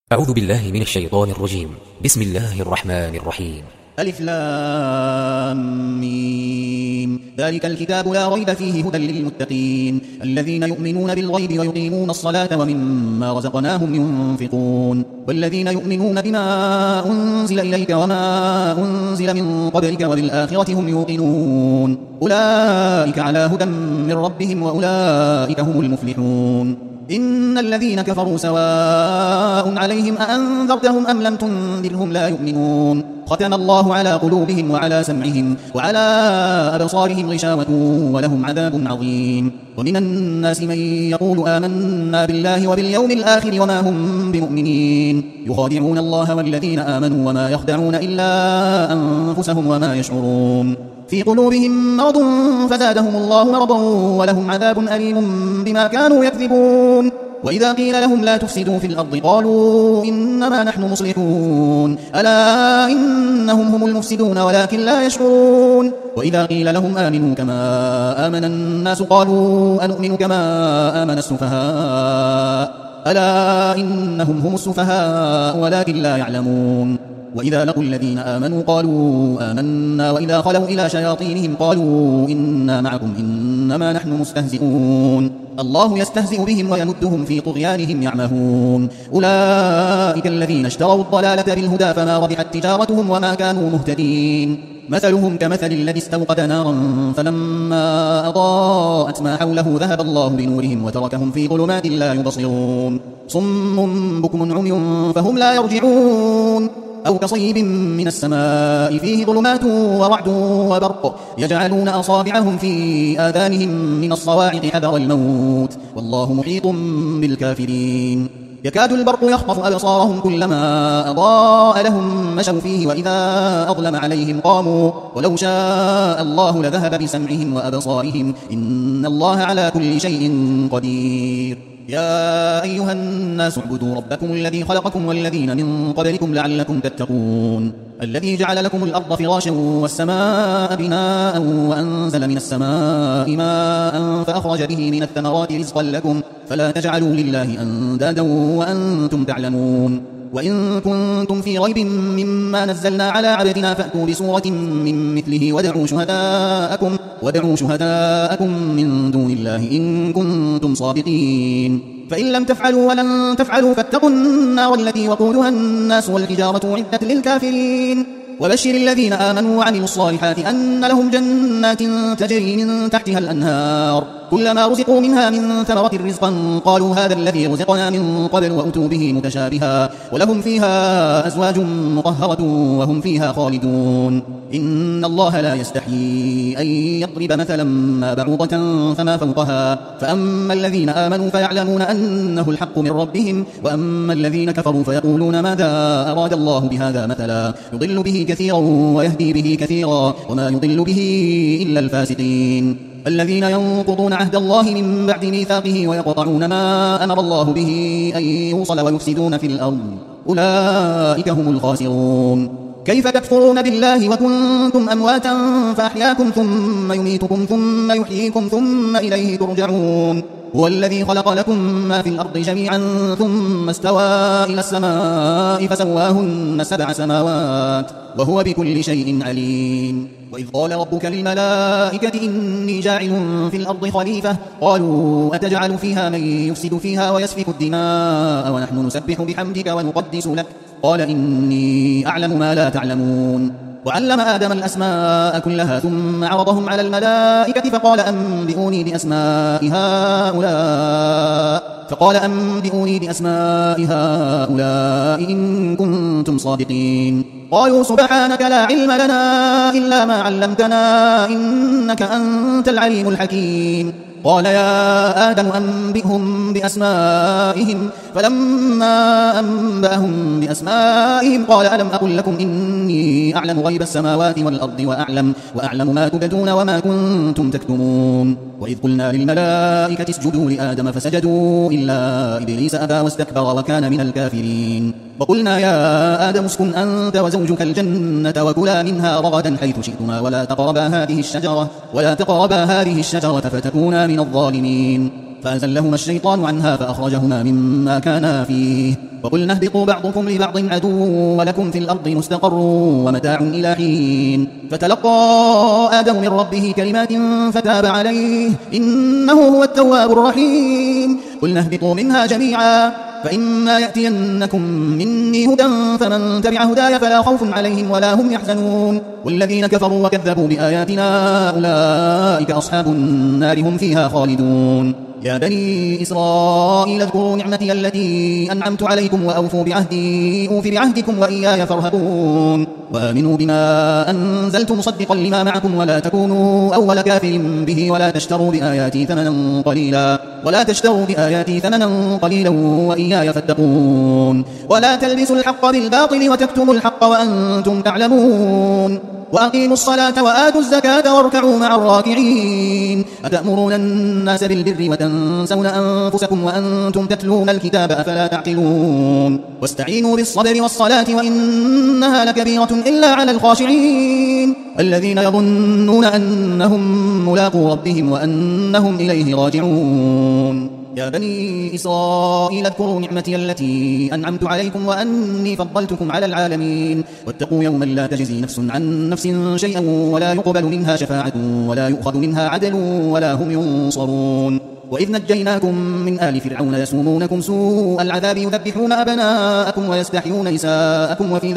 أعوذ بالله من الشيطان الرجيم. بسم الله الرحمن الرحيم. ألف لام ميم. ذلك الكتاب لا ريب فيه هدى للمتقين الذين يؤمنون بالغيب ويقيمون الصلاة ومما رزقناهم ينفقون والذين يؤمنون بما أنزل إليك وما أنزل من قبلك وبالآخرة هم يوقنون أولئك على هدى من ربهم وأولئك هم المفلحون. إن الذين كفروا سواء عليهم أأنذرتهم أم لم تنذرهم لا يؤمنون ختم الله على قلوبهم وعلى سمعهم وعلى أبصارهم غشاوة ولهم عذاب عظيم. ومن الناس من يقول آمنا بالله وباليوم الآخر وما هم بمؤمنين يخادعون الله والذين آمنوا وما يخدعون إلا أنفسهم وما يشعرون في قلوبهم مرض فزادهم الله مرضا ولهم عذاب أليم بما كانوا يكذبون. وإذا قيل لهم لا تفسدوا في الأرض قالوا إنما نحن مصلحون ألا إنهم هم المفسدون ولكن لا يشعرون. وإذا قيل لهم آمنوا كما آمن الناس قالوا أنؤمن كما آمن السفهاء ألا إنهم هم السفهاء ولكن لا يعلمون. وإذا لقوا الذين آمنوا قالوا آمنا وإذا خلوا إلى شياطينهم قالوا إنا معكم إنما نحن مستهزئون الله يستهزئ بهم ويمدهم في طغيانهم يعمهون. أولئك الذين اشتروا الضلالة بالهدى فما ربحت تجارتهم وما كانوا مهتدين. مثلهم كمثل الذي استوقد نارا فلما أضاءت ما حوله ذهب الله بنورهم وتركهم في ظلمات لا يبصرون صم بكم عمي فهم لا يرجعون أو كصيب من السماء فيه ظلمات ورعد وبرق يجعلون أصابعهم في آذانهم من الصواعق حذر الموت والله محيط بالكافرين. يكاد البرق يخطف أبصارهم كلما أضاء لهم مشوا فيه وإذا أظلم عليهم قاموا ولو شاء الله لذهب بسمعهم وأبصارهم إن الله على كل شيء قدير. يا أيها الناس اعبدوا ربكم الذي خلقكم والذين من قبلكم لعلكم تتقون الذي جعل لكم الأرض فراشا والسماء بناء وأنزل من السماء ماء فأخرج به من الثمرات رزقا لكم فلا تجعلوا لله أندادا وأنتم تعلمون. وإن كنتم في ريب مما نزلنا على عبدنا فأتوا بسورة من مثله وادعوا شهداءكم من دون الله إن كنتم صادقين فإن لم تفعلوا ولن تفعلوا فاتقوا النار التي وقودها الناس والحجارة أعدت للكافرين. وبشر الذين آمنوا وعملوا الصالحات أن لهم جنات تجري من تحتها الأنهار كلما رزقوا منها من ثمرة رزقا قالوا هذا الذي رزقنا من قبل وأتوا به متشابها ولهم فيها أزواج مطهرة وهم فيها خالدون. إن الله لا يستحيي أن يضرب مثلا ما بعوضة فما فوقها فأما الذين آمنوا فيعلمون أنه الحق من ربهم وأما الذين كفروا فيقولون ماذا أراد الله بهذا مثلا يضل به كثيرا ويهدي به كثيرا وما يضل به إلا الفاسقين. الذين ينقضون عهد الله من بعد ميثاقه ويقطعون ما أمر الله به أن يوصل ويفسدون في الأرض أولئك هم الخاسرون. كيف تكفرون بالله وكنتم أمواتا فأحياكم ثم يميتكم ثم يحييكم ثم إليه ترجعون. هو الذي خلق لكم ما في الأرض جميعا ثم استوى إلى السماء فسواهن 7 سماوات وهو بكل شيء عليم. وإذ قال ربك للملائكة إني جاعل في الأرض خليفة قالوا أتجعل فيها من يفسد فيها ويسفك الدماء ونحن نسبح بحمدك ونقدس لك قال إني أعلم ما لا تعلمون. وعلم آدم الأسماء كلها ثم عرضهم على الملائكة فقال أنبئوني بأسماء هؤلاء إن كنتم صادقين. قالوا سبحانك لا علم لنا إلا ما علمتنا إنك أنت العليم الحكيم. قال يا آدم أنبئهم بأسمائهم فلما أنبأهم بأسمائهم قال ألم أقل لكم إني أعلم غيب السماوات والأرض وأعلم ما تبدون وما كنتم تكتمون. وإذ قلنا للملائكة اسجدوا لآدم فسجدوا إلا إبليس أبى واستكبر وكان من الكافرين. وقلنا يا آدم اسكن أنت وزوجك الجنة وكلا منها رغدا حيث شئتما ولا تقربا هذه الشجرة فتكونا من الظالمين. فأزلهما الشيطان عنها فأخرجهما مما كانا فيه وقلنا اهبطوا بعضكم لبعض عدو ولكم في الأرض مستقر ومتاع إلى حين فتلقى آدم من ربه كلمات فتاب عليه إنه هو التواب الرحيم قلنا اهبطوا منها جميعا فإما يأتينكم مني هدى فمن تبع هداي فلا خوف عليهم ولا هم يحزنون والذين كفروا وكذبوا بآياتنا أولئك أصحاب النار هم فيها خالدون يا بني إسرائيل اذكروا نعمتي التي أنعمت عليكم وأوفوا بعهدي أوف بعهدكم وإياي فارهبون وآمنوا بما أنزلت مصدقا لما معكم ولا تكونوا أول كافر به ولا تشتروا بآياتي ثمنا قليلا وإياي فاتقون ولا تلبسوا الحق بالباطل وتكتموا الحق وأنتم تعلمون وأقيموا الصلاة وآتوا الزكاة واركعوا مع الراكعين أتأمرون الناس بالبر وتنسون أنفسكم وأنتم تتلون الكتاب أفلا تعقلون واستعينوا بالصبر والصلاة وإنها لكبيرة إلا على الخاشعين الذين يظنون أنهم ملاقو ربهم وأنهم إليه راجعون يا بني إسرائيل اذكروا نعمتي التي أنعمت عليكم وأني فضلتكم على العالمين واتقوا يوما لا تجزي نفس عن نفس شيئا ولا يقبل منها شفاعة ولا يؤخذ منها عدل ولا هم ينصرون وإذ نجيناكم من آل فرعون يسومونكم سوء العذاب يذبحون أبناءكم ويستحيون نساءكم وفي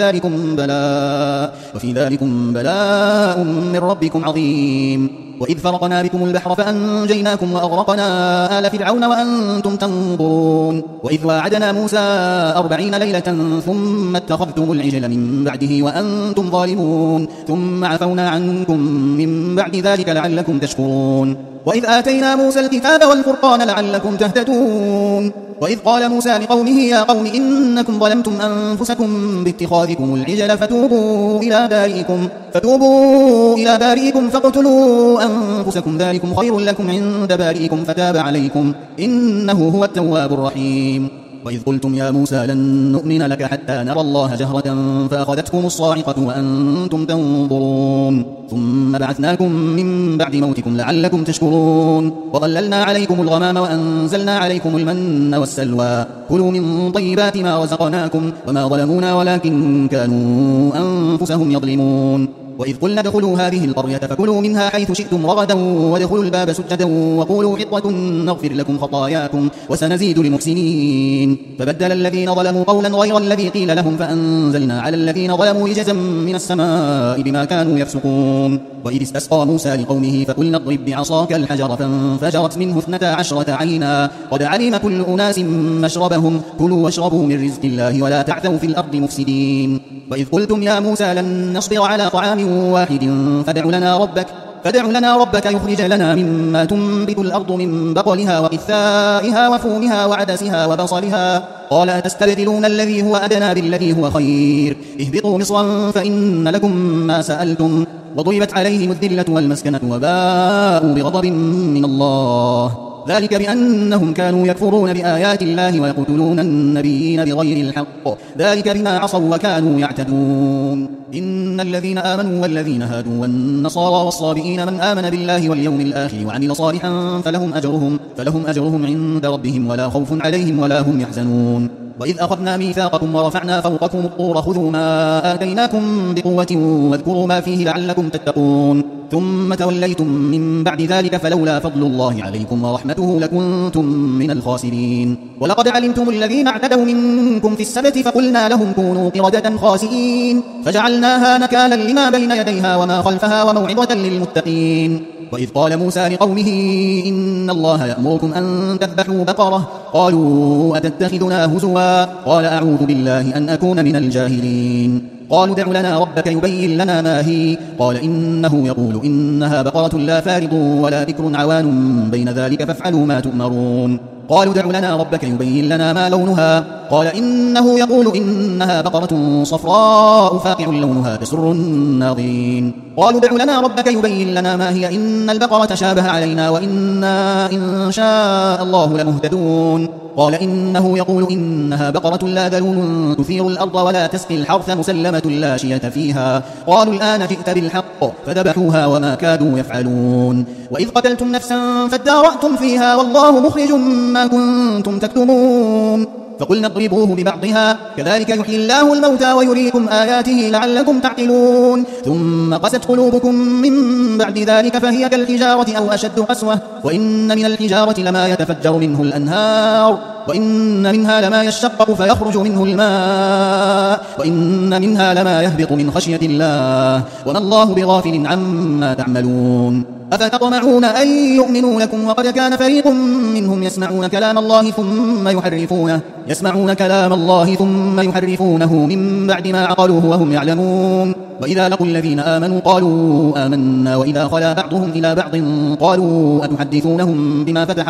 ذلكم بلاء من ربكم عظيم وإذ فرقنا بكم البحر فأنجيناكم وأغرقنا آل فرعون وأنتم تنظرون وإذ واعدنا موسى 40 ليلة ثم اتخذتم العجل من بعده وأنتم ظالمون ثم عفونا عنكم من بعد ذلك لعلكم تشكرون وإذ آتينا موسى الكتاب والفرقان لعلكم تهتدون وإذ قال موسى لقومه يا قوم إنكم ظلمتم أنفسكم باتخاذكم العجل فتوبوا إلى بارئكم فاقتلوا أنفسكم ذلكم خير لكم عند بارئكم فتاب عليكم إنه هو التواب الرحيم وإذ قلتم يا موسى لن نؤمن لك حتى نرى الله جهرة فأخذتكم الصاعقة وأنتم تنظرون ثم بعثناكم من بعد موتكم لعلكم تشكرون وظللنا عليكم الغمام وأنزلنا عليكم المن والسلوى كلوا من طيبات ما رزقناكم وما ظلمونا ولكن كانوا أنفسهم يظلمون وإذ قلنا ادخلوا هذه القرية فكلوا منها حيث شئتم رغدا وادخلوا الباب سجدا وقولوا حطة نغفر لكم خطاياكم وسنزيد المحسنين فبدل الذين ظلموا قولا غير الذي قيل لهم فأنزلنا على الذين ظلموا رجزا من السماء بما كانوا يفسقون وإذ استسقى موسى لقومه فقلنا اضرب بعصاك الحجر فانفجرت منه 12 عينا قد علم كل أناس مشربهم كلوا واشربوا من رزق الله ولا تعثوا في الأرض مفسدين وإذ قلتم يا موسى لن نصبر على طعام واحد فادع لنا ربك يخرج لنا مما تنبت الأرض من بقلها وقثائها وفومها وعدسها وبصلها قال أتستبدلون الذي هو أدنى بالذي هو خير اهبطوا مصرا فإن لكم ما سألتم وضربت عليهم الذلة والمسكنة وباءوا بغضب من الله ذلك بأنهم كانوا يكفرون بآيات الله ويقتلون النبيين بغير الحق ذلك بما عصوا وكانوا يعتدون إن الذين آمنوا والذين هادوا والنصارى والصابئين من آمن بالله واليوم الآخر وعمل صالحا فلهم أجرهم عند ربهم ولا خوف عليهم ولا هم يحزنون وإذ أخذنا ميثاقكم ورفعنا فوقكم الطور خذوا ما آتيناكم بقوة واذكروا ما فيه لعلكم تتقون ثم توليتم من بعد ذلك فلولا فضل الله عليكم ورحمته لكنتم من الخاسرين ولقد علمتم الذين اعتدوا منكم في السبت فقلنا لهم كونوا قردة خاسئين فجعلناها نكالا لما بين يديها وما خلفها وموعظة للمتقين وإذ قال موسى لقومه إن الله يأمركم أن تذبحوا بقرة قالوا أتتخذنا هزوا قال أعوذ بالله أن أكون من الجاهلين قالوا دع لنا ربك يبين لنا ما هي قال إنه يقول إنها بقرة لا فارض ولا بكر عوان بين ذلك فافعلوا ما تؤمرون قالوا دع لنا ربك يبين لنا ما لونها قال إنه يقول إنها بقرة صفراء فاقع لونها تسر الناظرين قالوا دع لنا ربك يبين لنا ما هي إن البقرة شابه علينا وإنا إن شاء الله لمهتدون قال إنه يقول إنها بقرة لا ذلول تثير الأرض ولا تسقي الحرث مسلمة لا شية فيها. قالوا الآن جئت بالحق فذبحوها وما كادوا يفعلون. وإذ قتلتم نفسا فادارأتم فيها والله مخرج ما كنتم تكتمون. فقلنا اضربوه ببعضها كذلك يحيي الله الموتى ويريكم آياته لعلكم تعقلون. ثم قست قلوبكم من بعد ذلك فهي كالحجارة أو أشد قسوة وإن من الحجارة لما يتفجر منه الأنهار وإن منها لما يشقق فيخرج منه الماء وإن منها لما يهبط من خشية الله وما الله بغافل عما تعملون. أفتطمعون أن يؤمنوا لكم وقد كان فريق منهم يسمعون كلام الله ثم يحرفونه من بعد ما عقلوه وهم يعلمون. وإذا لقوا الذين آمنوا قالوا آمنا وإذا خلا بعضهم إلى بعض قالوا أتحدثونهم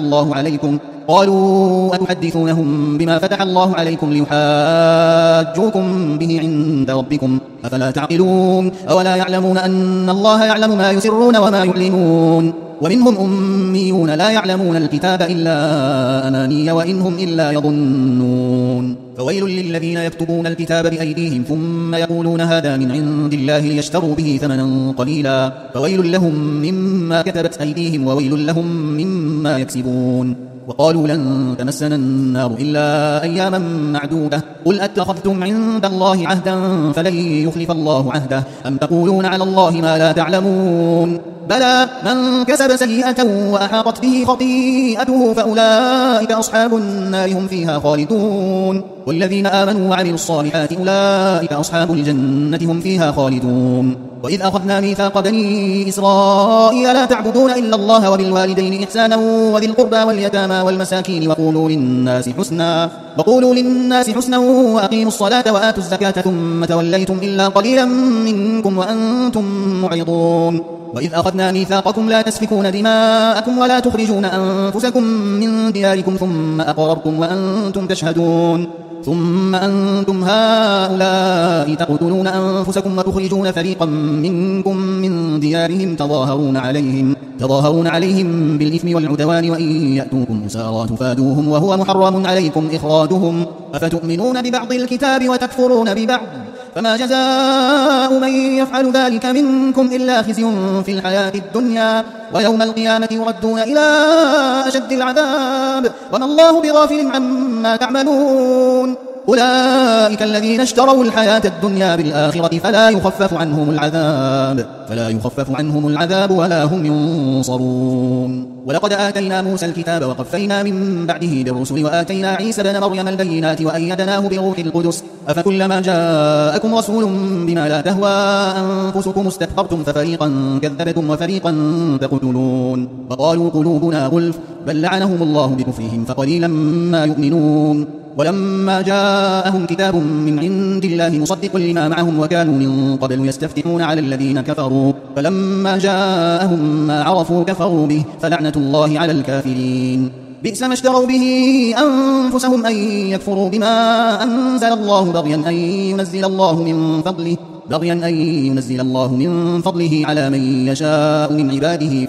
بما فتح الله عليكم ليحاجوكم به عند ربكم أفلا تعقلون. أولا يعلمون أن الله يعلم ما يسرون وما يعلنون. ومنهم أميون لا يعلمون الكتاب إلا أماني وإن هم إلا يظنون. فويل للذين يكتبون الكتاب بأيديهم ثم يقولون هذا من عند الله ليشتروا به ثمنا قليلا فويل لهم مما كتبت أيديهم وويل لهم مما يكسبون. وقالوا لن تمسنا النار إلا أياما معدودة قل أتخذتم عند الله عهدا فلن يخلف الله عهده أم تقولون على الله ما لا تعلمون. بلى من كسب سيئة وأحاطت به خطيئته فأولئك أصحاب النار هم فيها خالدون. والذين آمنوا وعملوا الصالحات أولئك أصحاب الجنة هم فيها خالدون. وإذ أخذنا ميثاق بني إسرائيل لا تعبدون إلا الله وبالوالدين إحسانا وذي القربى واليتامى والمساكين وقولوا للناس حسنا وأقيموا الصلاة وآتوا الزكاة ثم توليتم إلا قليلا منكم وأنتم معرضون. وإذ أخذنا ميثاقكم لا تسفكون دماءكم ولا تخرجون أنفسكم من دياركم ثم أقررتم وأنتم تشهدون. ثم أنتم هؤلاء تقتلون أنفسكم وتخرجون فريقا منكم من ديارهم تظاهرون عليهم بالإثم والعدوان وإن يأتوكم أسارى تفادوهم وهو محرم عليكم إخراجهم أفتؤمنون ببعض الكتاب وتكفرون ببعض فما جزاء من يفعل ذلك منكم إلا خزي في الحياة الدنيا ويوم القيامة يردون إلى أشد العذاب وما الله بغافل عما تعملون. أولئك الذين اشتروا الحياة الدنيا بالآخرة فلا يخفف عنهم العذاب ولا هم ينصرون. ولقد آتينا موسى الكتاب وقفينا من بعده بالرسل وآتينا عيسى بن مريم البينات وأيدناه بروح القدس أفكلما جاءكم رسول بما لا تهوى أنفسكم استكبرتم ففريقا كذبتم وفريقا تقتلون. وقالوا قلوبنا غلف بل لعنهم الله بكفرهم فقليلا ما يؤمنون. ولما جاءهم كتاب من عند الله مصدق لما معهم وكانوا من قبل يستفتحون على الذين كفروا فلما جاءهم ما عرفوا كفروا به فلعنة الله على الكافرين. بئس ما اشتروا به أنفسهم أن يكفروا بما أنزل الله بغيا أن ينزل الله من فضله على من يشاء من عباده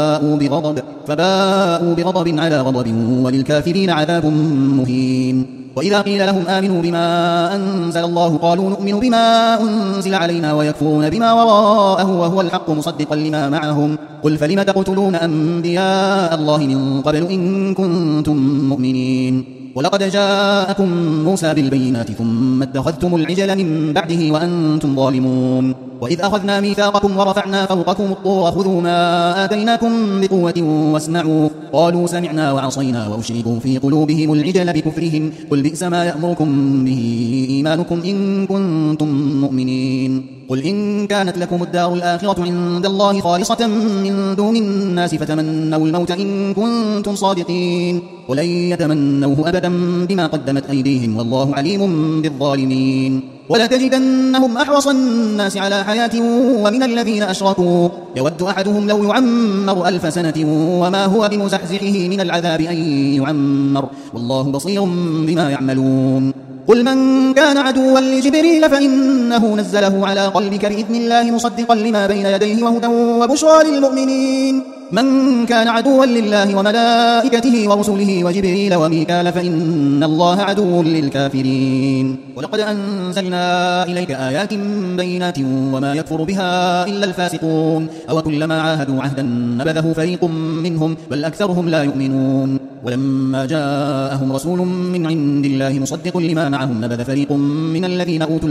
فباءوا بغضب على غضب وللكافرين عذاب مهين. وإذا قيل لهم آمنوا بما أنزل الله قالوا نؤمن بما أنزل علينا ويكفرون بما وراءه وهو الحق مصدقا لما معهم قل فلم تقتلون أنبياء الله من قبل إن كنتم مؤمنين. ولقد جاءكم موسى بالبينات ثم اتخذتم العجل من بعده وأنتم ظالمون. وإذ أخذنا ميثاقكم ورفعنا فوقكم الطور خذوا ما آتيناكم بقوة واسمعوا قالوا سمعنا وعصينا وأشربوا في قلوبهم العجل بكفرهم قل بئس ما يأمركم به إيمانكم إن كنتم مؤمنين. قل إن كانت لكم الدار الآخرة عند الله خالصة من دون الناس فتمنوا الموت إن كنتم صادقين ولن يتمنوه أبدا بما قدمت أيديهم والله عليم بالظالمين. ولتجدنهم أحرص الناس على حياة ومن الذين أشركوا يود أحدهم لو يعمر 1000 سنة وما هو بمزحزحه من العذاب أن يعمر والله بصير بما يعملون. قل من كان عدوا لجبريل فإنه نزله على قلبك بإذن الله مصدقا لما بين يديه وهدى وبشرى للمؤمنين. من كان عدوا لله وملائكته ورسله وجبريل وميكال فإن الله عدو للكافرين. ولقد أنزلنا إليك آيات بينات وما يكفر بها إلا الفاسقون. أو كلما عاهدوا عهدا نبذه فريق منهم بل أكثرهم لا يؤمنون. ولما جاءهم رسول من عند الله مصدق لما معهم نبذ فريق من الذين أوتوا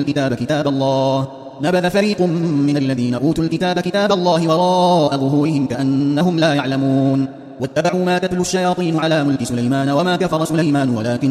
الكتاب كتاب الله وراء ظهورهم كأنهم لا يعلمون. واتبعوا ما تتلو الشياطين على ملك سليمان وما كفر سليمان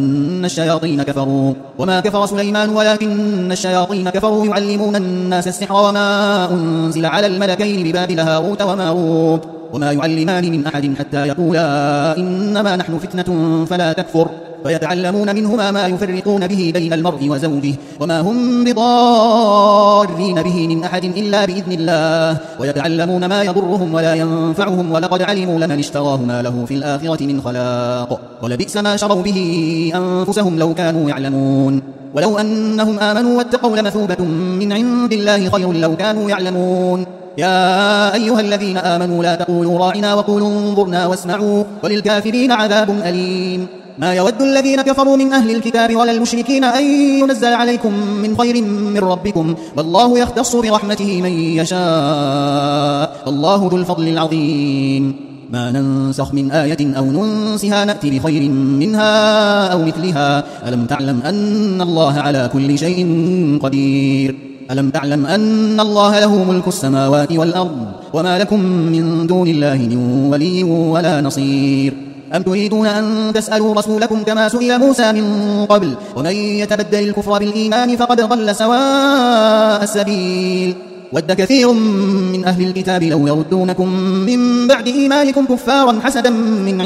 ولكن الشياطين كفروا يعلمون الناس السحر وما أنزل على الملكين ببابل هاروت وماروت وما يعلمان من أحد حتى يقولا إنما نحن فتنة فلا تكفر فيتعلمون منهما ما يفرقون به بين المرء وزوجه وما هم بضارين به من أحد إلا بإذن الله ويتعلمون ما يضرهم ولا ينفعهم ولقد علموا لمن اشتراه ما له في الآخرة من خلاق ولبئس ما شروا به أنفسهم لو كانوا يعلمون. ولو أنهم آمنوا واتقوا لمثوبة من عند الله خير لو كانوا يعلمون. يا أيها الذين آمنوا لا تقولوا راعنا وقولوا انظرنا واسمعوا وللكافرين عذاب أليم. ما يود الذين كفروا من أهل الكتاب ولا المشركين أن ينزل عليكم من خير من ربكم والله يختص برحمته من يشاء والله ذو الفضل العظيم. ما ننسخ من آية أو ننسها نأتي بخير منها أو مثلها ألم تعلم أن الله على كل شيء قدير. ألم تعلم أن الله له ملك السماوات والأرض وما لكم من دون الله من ولي ولا نصير. أم تريدون أن تسألوا رسولكم كما سئل موسى من قبل ومن يتبدل الكفر بالإيمان فقد ضل سواء السبيل. ود كثير من أهل الكتاب لو يردونكم من بعد إيمانكم كفارا حسدا من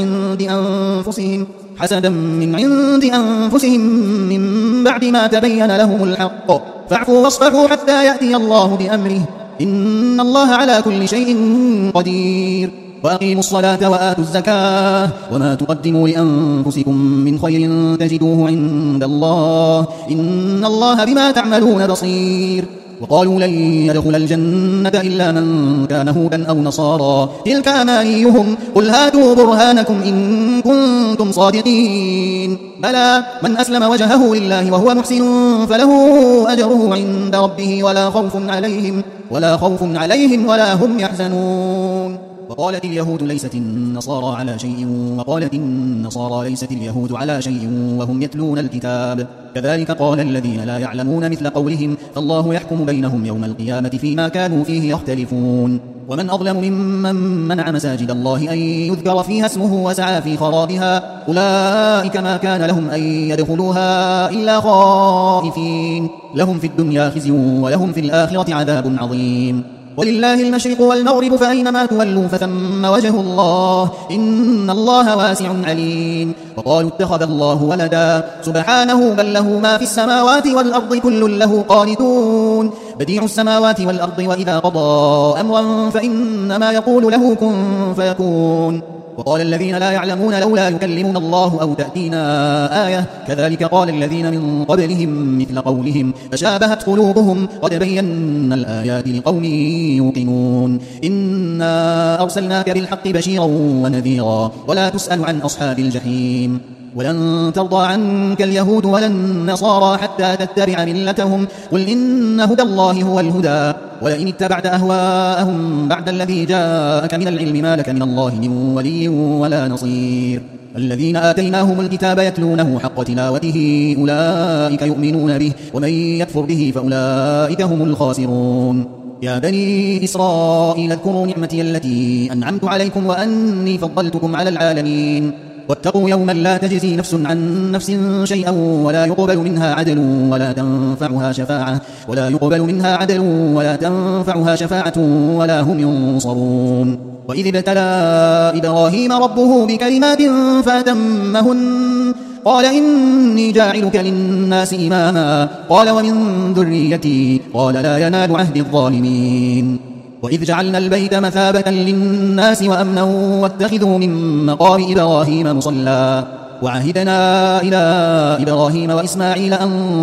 عند أنفسهم من بعد ما تبين لهم الحق فاعفوا واصفحوا حتى يأتي الله بأمره إن الله على كل شيء قدير. وأقيموا الصلاة وآتوا الزكاة وما تقدموا لأنفسكم من خير تجدوه عند الله إن الله بما تعملون بصير. وقالوا لن يدخل الجنة إلا من كان هودا أو نصارى تلك أمانيهم قل هاتوا برهانكم إن كنتم صادقين. بلى من أسلم وجهه لله وهو محسن فله أجره عند ربه ولا خوف عليهم ولا هم يحزنون. وقالت اليهود ليست النصارى على شيء وقالت النصارى ليست اليهود على شيء وهم يتلون الكتاب كذلك قال الذين لا يعلمون مثل قولهم فالله يحكم بينهم يوم القيامة فيما كانوا فيه يختلفون. ومن أظلم ممن منع مساجد الله أن يذكر فيها اسمه وسعى في خرابها أولئك ما كان لهم أن يدخلوها إلا خائفين لهم في الدنيا خزي ولهم في الآخرة عذاب عظيم. ولله المشرق والمغرب فأينما تولوا فثم وجه الله إن الله واسع عليم. وقالوا اتخذ الله ولدا سبحانه بل له ما في السماوات والأرض كل له قانتون بديع السماوات والأرض وإذا قضى أمرا فإنما يقول له كن فيكون. وقال الذين لا يعلمون لولا يكلمنا الله أو تأتينا آية كذلك قال الذين من قبلهم مثل قولهم فشابهت قلوبهم قد بينا الآيات لقوم يوقنون. إنا أرسلناك بالحق بشيرا ونذيرا ولا تسأل عن أصحاب الجحيم. ولن ترضى عنك اليهود ولا النصارى حتى تتبع ملتهم قل إن هدى الله هو الهدى ولئن اتبعت أهواءهم بعد الذي جاءك من العلم ما لك من الله من ولي ولا نصير. الذين آتيناهم الكتاب يتلونه حق تلاوته أولئك يؤمنون به ومن يكفر به فأولئك هم الخاسرون. يا بني إسرائيل اذكروا نعمتي التي أنعمت عليكم وأني فضلتكم على العالمين. واتقوا يوما لا تجزي نفس عن نفس شيئا ولا يقبل منها عدل ولا تنفعها شفاعة ولا هم ينصرون. وإذ ابتلى إبراهيم ربه بكلمات فأتمهن قال إني جاعلك للناس إماما قال ومن ذريتي قال لا ينال عهد الظالمين. وإذ جعلنا البيت مثابة للناس وأمنا واتخذوا من مقام إبراهيم مصلى وعهدنا إلى إبراهيم وإسماعيل أن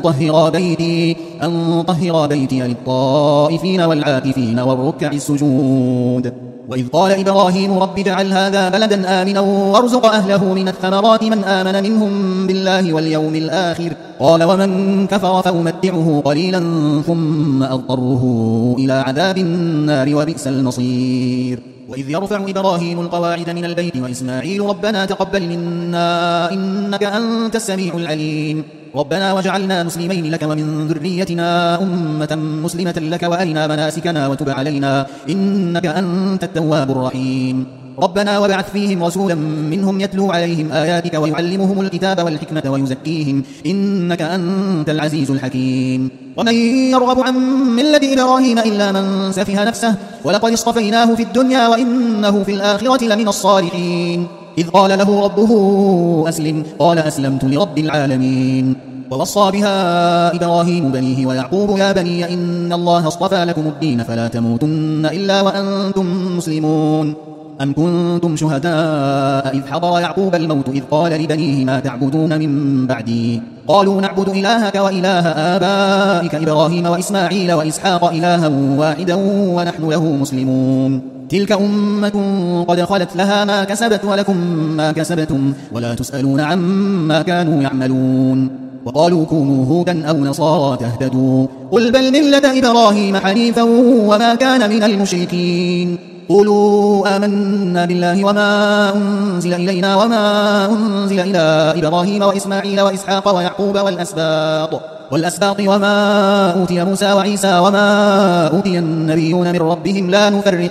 طهرا بيتي للطائفين والعاكفين والركع السجود. وإذ قال إبراهيم رب اجعل هذا بلدا آمنا وارزق أهله من الثمرات من آمن منهم بالله واليوم الآخر قال ومن كفر فأمتعه قليلا ثم أضطره إلى عذاب النار وبئس المصير. وإذ يرفع إبراهيم القواعد من البيت وإسماعيل ربنا تقبل منا إنك أنت السميع العليم ربنا وجعلنا مسلمين لك ومن ذريتنا أمة مسلمة لك وأرنا مناسكنا وتب علينا إنك أنت التواب الرحيم ربنا وابعث فيهم رسولا منهم يتلو عليهم آياتك ويعلمهم الكتاب والحكمة ويزكيهم إنك أنت العزيز الحكيم ومن يرغب عن ملة إبراهيم إلا من سفه نفسه ولقد اصطفيناه في الدنيا وإنه في الآخرة لمن الصالحين إذ قال له ربه أسلم قال أسلمت لرب العالمين ووصى بها إبراهيم بنيه ويعقوب يا بني إن الله اصطفى لكم الدين فلا تموتن إلا وأنتم مسلمون أم كنتم شهداء إذ حضر يعقوب الموت إذ قال لبنيه ما تعبدون من بعدي قالوا نعبد إلهك وإله آبائك إبراهيم وإسماعيل وإسحاق إلها واحدا ونحن له مسلمون تلك أمة قد خلت لها ما كسبت ولكم ما كسبتم ولا تسألون عما كانوا يعملون وقالوا كونوا هودا أو نصارى تهتدوا قل بل ملة إبراهيم حنيفا وما كان من المشركين قولوا آمنا بالله وما أنزل إلينا وما أنزل إلى إبراهيم وإسماعيل وإسحاق ويعقوب والأسباط وما أوتي موسى وعيسى وما أوتي النبيون من ربهم لا نفرق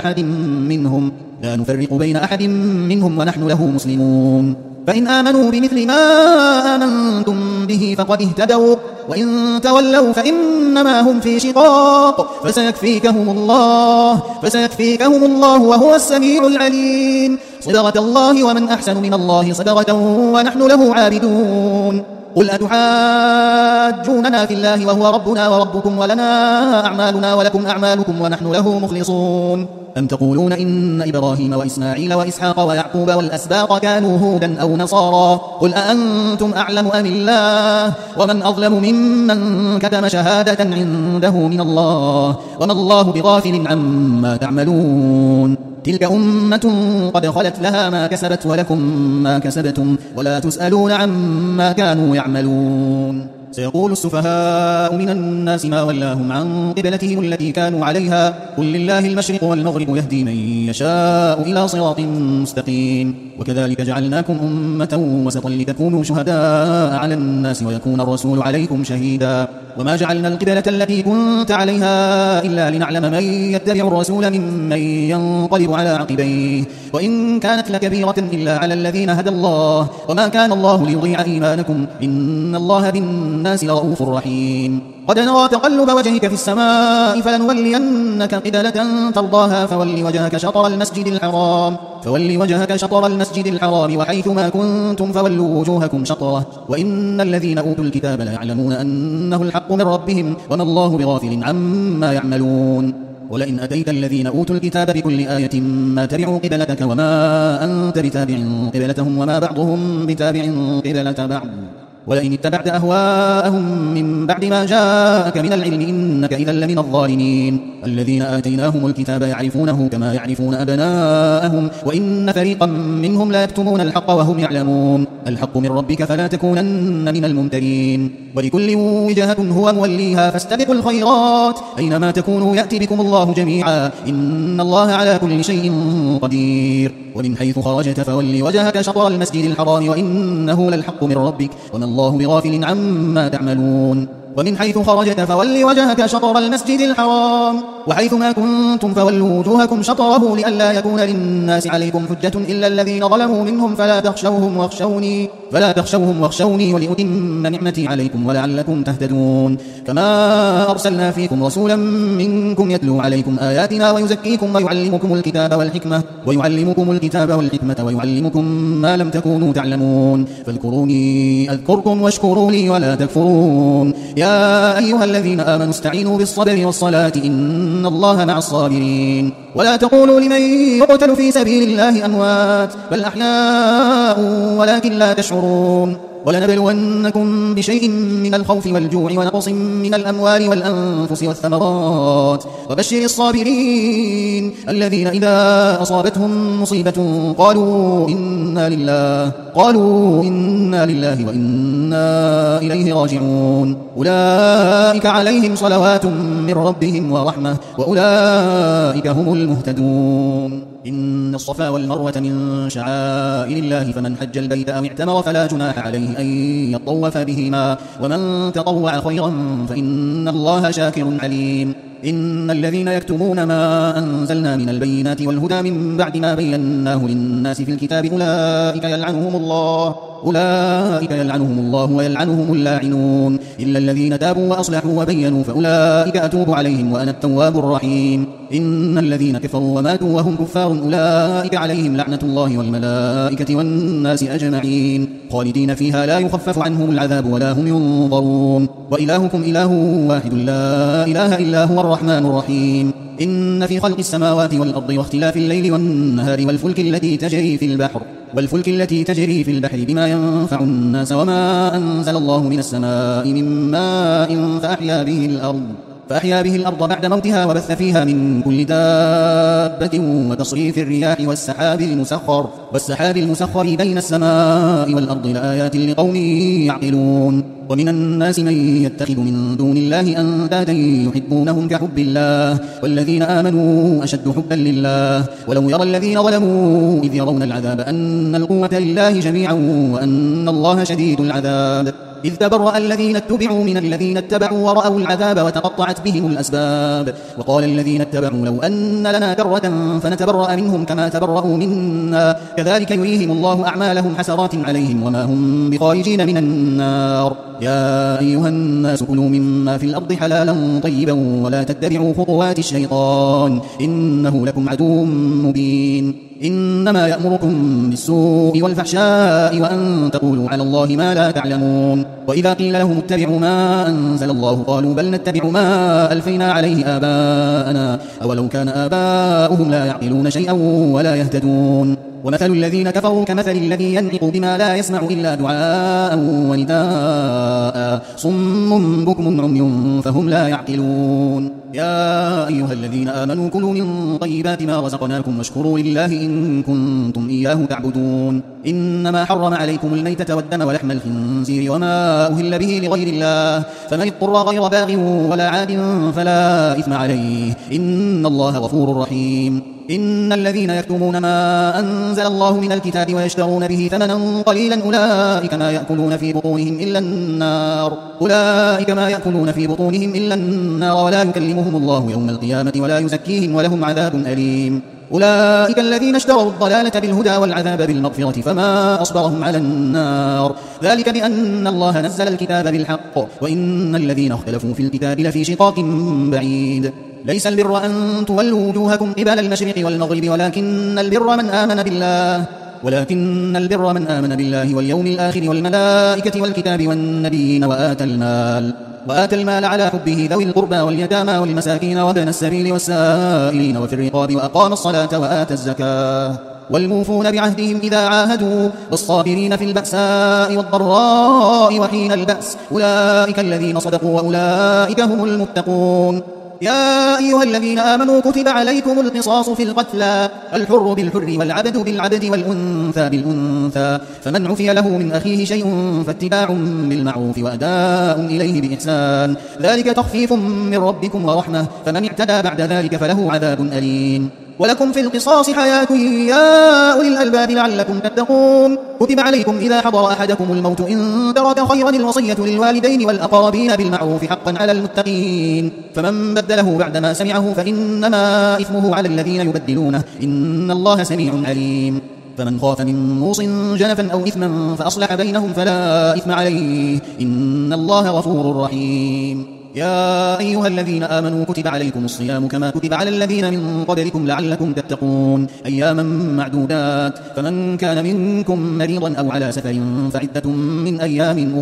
بين أحد منهم ونحن له مسلمون فإن آمنوا بمثل ما آمنتم به فقد اهتدوا وإن تولوا فإنما هم في شقاق فسيكفيكهم الله وهو السميع العليم صبغة الله ومن أحسن من الله صبغة ونحن له عابدون قل أتحاجوننا في الله وهو ربنا وربكم ولنا أعمالنا ولكم أعمالكم ونحن له مخلصون أم تقولون إن إبراهيم وإسماعيل وإسحاق ويعقوب والأسباط كانوا هودا أو نصارى قل أأنتم أعلم أم الله ومن أظلم ممن كتم شهادة عنده من الله وما الله بغافل عما تعملون تلك أمة قد خلت لها ما كسبت ولكم ما كسبتم ولا تسألون عما كانوا يعملون سيقول السفهاء من الناس ما ولاهم عن قبلتهم التي كانوا عليها قل لله المشرق والمغرب يهدي من يشاء إلى صراط مستقيم وكذلك جعلناكم أمة وسطا لتكونوا شهداء على الناس ويكون الرسول عليكم شهيدا وما جعلنا القبلة التي كنت عليها إلا لنعلم من يتبع الرسول ممن ينقلب على عقبيه وإن كانت لكبيرة إلا على الذين هدى الله وما كان الله ليضيع إيمانكم إن الله بالناس لرؤوف رحيم قد نرى تقلب وجهك في السماء فلنولينك قبلة ترضاها فول وجهك شطر المسجد الحرام وحيث ما كنتم فولوا وجوهكم شطره وإن الذين أوتوا الكتاب ليعلمون أنه الحق من ربهم وما الله بغافل عما يعملون ولئن أتيت الذين أوتوا الكتاب بكل آية ما تبعوا قبلتك وما أنت بتابع قبلتهم وما بعضهم بتابع قبلة بعض ولئن اتبعت أهواءهم من بعد ما جاءك من العلم إنك إذا لمن الظالمين الذين آتيناهم الكتاب يعرفونه كما يعرفون أبناءهم وإن فريقا منهم لا يكتمون الحق وهم يعلمون الحق من ربك فلا تكونن من الممترين ولكل وجهة هو موليها فاستبقوا الخيرات أينما تكونوا يأتي بكم الله جميعا إن الله على كل شيء قدير ومن حيث خرجت فول وجهك شطر المسجد الحرام وإنه للحق من ربك وما الله بغافل عما تعملون ومن حيث خرجت فول وجهك شطر المسجد الحرام وحيث ما كنتم فولوا وجوهكم شطره لئلا يكون للناس عليكم حجة إلا الذين ظلموا منهم فلا تخشوهم واخشوني ولأتم نعمتي عليكم ولعلكم تهتدون كما أرسلنا فيكم رسولا منكم يتلو عليكم آياتنا ويزكيكم ويعلمكم الكتاب والحكمة ويعلمكم ما لم تكونوا تعلمون فاذكروني أذكركم واشكروا لي ولا تكفرون يا أيها الذين آمنوا استعينوا بالصبر والصلاة إن الله مع الصابرين ولا تقولوا لمن يقتل في سبيل الله أموات بل أحياء ولكن لا تشعرون ولنبلونكم بشيء من الخوف والجوع ونقص من الأموال والأنفس والثمرات وبشر الصابرين الذين إذا أصابتهم مصيبة قالوا إنا لله وإنا إليه راجعون أولئك عليهم صلوات من ربهم ورحمة وأولئك هم المهتدون. إن الصفا والمروة من شعائر الله فمن حج البيت أو اعتمر فلا جناح عليه أن يطوف بهما ومن تطوع خيرا فإن الله شاكر عليم. إن الذين يكتمون ما أنزلنا من البينات والهدى من بعد ما بيناه للناس في الكتاب أولئك يلعنهم الله ويلعنهم اللاعنون إلا الذين تابوا وأصلحوا وبينوا فأولئك أتوب عليهم وأنا التواب الرحيم. إن الذين كفروا وماتوا وهم كفار أولئك عليهم لعنة الله والملائكة والناس أجمعين خالدين فيها لا يخفف عنهم العذاب ولا هم ينظرون. وإلهكم إله واحد لا إله إلا هو الرحمن الرحيم. إن في خلق السماوات والأرض واختلاف الليل والنهار والفلك التي تجري في البحر بما ينفع الناس وما أنزل الله من السماء من ماء فأحيا به الأرض بعد موتها وبث فيها من كل دابة وتصريف الرياح والسحاب المسخر بين السماء والأرض لآيات لقوم يعقلون. ومن الناس من يتخذ من دون الله أندادا يحبونهم كحب الله والذين آمنوا أشد حبا لله ولو يرى الذين ظلموا إذ يرون العذاب أن القوة لله جميعا وأن الله شديد العذاب. إذ تبرأ الذين اتبعوا من الذين اتبعوا ورأوا العذاب وتقطعت بهم الأسباب وقال الذين اتبعوا لو أن لنا كرة فنتبرأ منهم كما تبرأوا منا كذلك يريهم الله أعمالهم حسرات عليهم وما هم بخارجين من النار. يا أيها الناس كلوا مما في الأرض حلالا طيبا ولا تتبعوا خطوات الشيطان إنه لكم عدو مبين. إنما يأمركم بالسوء والفحشاء وأن تقولوا على الله ما لا تعلمون. وإذا قيل لهم اتبعوا ما أنزل الله قالوا بل نتبع ما ألفينا عليه آباءنا أولو كان آباؤهم لا يعقلون شيئا ولا يهتدون. ومثل الذين كفروا كمثل الذي ينعق بما لا يسمع إلا دعاء ونداء صم بكم عمي فهم لا يعقلون. يا أيها الذين آمنوا كلوا من طيبات ما رزقناكم واشكروا لله إن كنتم إياه تعبدون. إنما حرم عليكم الميتة والدم ولحم الخنزير وما أهل به لغير الله فمن اضطر غير باغ ولا عاد فلا إثم عليه إن الله غفور رحيم. إن الذين يكتمون ما أنزل الله من الكتاب ويشترون به ثمنا قليلا أولئك ما يأكلون في بطونهم إلا النار ولا يكلمهم الله يوم القيامة ولا يزكيهم ولهم عذاب أليم. أولئك الذين اشتروا الضلالة بالهدى والعذاب بالمغفرة فما أصبرهم على النار ذلك بأن الله نزل الكتاب بالحق وإن الذين اختلفوا في الكتاب لفي شقاق بعيد. ليس البر أن تولوا وجوهكم قبل المشرق والمغرب ولكن البر من آمن بالله واليوم الآخر والملائكة والكتاب والنبيين وآتى المال على حبه ذوي القربى واليتامى والمساكين وابن السبيل والسائلين وفي الرقاب وأقام الصلاة وآتى الزكاة والموفون بعهدهم إذا عاهدوا والصابرين في البأساء والضراء وحين البأس أولئك الذين صدقوا وأولئك هم المتقون. يا أيها الذين آمنوا كتب عليكم القصاص في القتلى الحر بالحر والعبد بالعبد والأنثى بالأنثى فمن عفي له من أخيه شيء فاتباع بالمعروف وأداء إليه بإحسان ذلك تخفيف من ربكم ورحمة فمن اعتدى بعد ذلك فله عذاب أليم. ولكم في القصاص حياة يا أولي الألباب لعلكم تتقون. كتب عليكم إذا حضر أحدكم الموت إن ترك خيرا الوصية للوالدين والأقربين بالمعروف حقا على المتقين فمن بدله بعدما سمعه فإنما إثمه على الذين يبدلونه إن الله سميع عليم. فمن خاف من موص جنفا أو إثما فأصلح بينهم فلا إثم عليه إن الله غفور رحيم. يا أيها الذين آمنوا كتب عليكم الصيام كما كتب على الذين من قبلكم لعلكم تتقون أياما معدودات فمن كان منكم مريضا أو على سفر فعدة من أيام أخر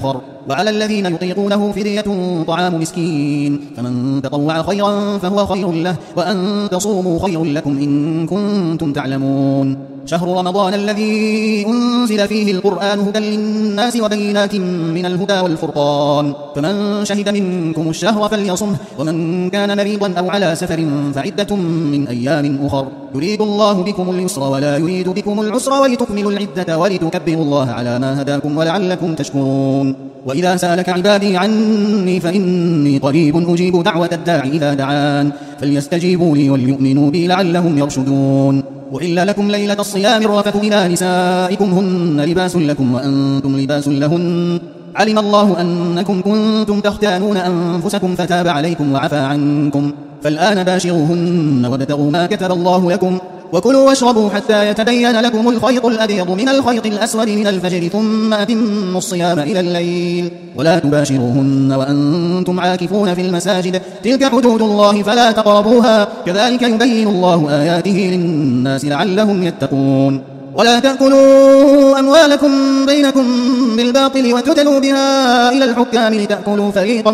وعلى الذين يطيقونه فدية طعام مسكين، فمن تطوع خيرا فهو خير له، وأن تصوموا خير لكم إن كنتم تعلمون. شهر رمضان الذي أنزل فيه القرآن هدى للناس وبينات من الهدى والفرقان، فمن شهد منكم الشهر فليصمه، ومن كان مريضا أو على سفر فعدة من أيام أخر، يريد الله بكم اليسر ولا يريد بكم العسر ولتكملوا العدة ولتكبروا الله على ما هداكم ولعلكم تشكرون. وإذا سألك عبادي عني فإني قريب أجيب دعوة الداع إذا دعان، فليستجيبوا لي وليؤمنوا بي لعلهم يرشدون. وإلا لكم ليلة الصيام الرفث إلى نسائكم هن لباس لكم وأنتم لباس لهن، علم الله أنكم كنتم تختانون أنفسكم فتاب عليكم وعفى عنكم، فالآن باشروهن وابتغوا ما كتب الله لكم، وكلوا واشربوا حتى يتبين لكم الخيط الأبيض من الخيط الأسود من الفجر، ثم أتموا الصيام إلى الليل، ولا تباشروهن وأنتم عاكفون في المساجد، تلك حدود الله فلا تقربوها، كذلك يبين الله آياته للناس لعلهم يتقون. ولا تأكلوا أموالكم بينكم بالباطل وتدلوا بها إلى الحكام لتأكلوا فريقا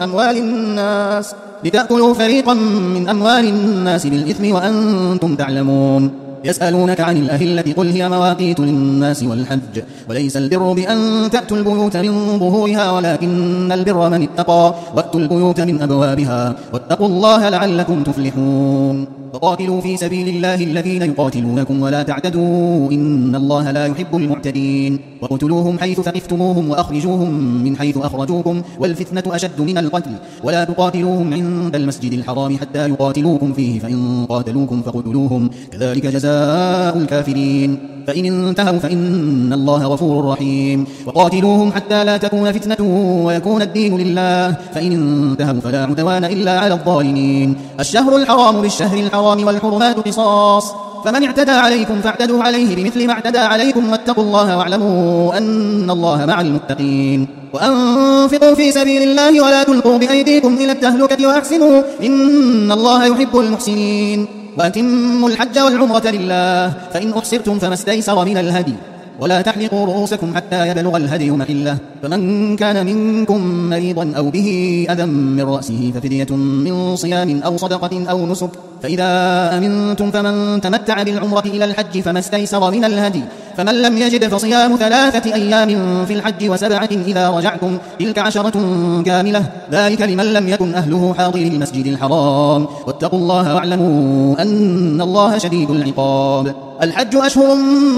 من أموال الناس بالإثم وأنتم تعلمون. يسألونك عن الأهلة قل هي مواقيت للناس والحج، وليس البر بأن تأتوا البيوت من ظهورها ولكن البر من اتقى، وأتوا البيوت من أبوابها، واتقوا الله لعلكم تفلحون. وقاتلوا في سبيل الله الذين يقاتلونكم ولا تعتدوا إن الله لا يحب المعتدين، وقتلوهم حيث ثقفتموهم وأخرجوهم من حيث أخرجوكم، والفتنة أشد من القتل، ولا تقاتلوهم عند المسجد الحرام حتى يقاتلوكم فيه، فإن قاتلوكم فقتلوهم، كذلك جزاء الكافرين، فإن انتهوا فإن الله غفور رحيم. وقاتلوهم حتى لا تكون فتنة ويكون الدين لله، فإن انتهوا فلا عدوان إلا على الظالمين. الشهر الحرام بالشهر الحرام والحرمات قصاص، فمن اعتدى عليكم فاعتدوا عليه بمثل ما اعتدى عليكم، واتقوا الله واعلموا أن الله مع المتقين. وأنفقوا في سبيل الله ولا تلقوا بأيديكم إلى التهلكة وأحسنوا إن الله يحب المحسنين. وأتموا الحج والعمرة لله، فإن أحصرتم فما استيسر من الهدي، ولا تحلقوا رؤوسكم حتى يبلغ الهدي محله، فمن كان منكم مريضا أو به أذى من رأسه ففدية من صيام أو صدقة أو نسك، فإذا أمنتم فمن تمتع بالعمرة إلى الحج فما استيسر من الهدي، فمن لم يجد فصيام 3 أيام في الحج و7 إذا رجعتم، تلك 10 كاملة، ذلك لمن لم يكن أهله حاضر المسجد الحرام، واتقوا الله واعلموا أن الله شديد العقاب. الحج أشهر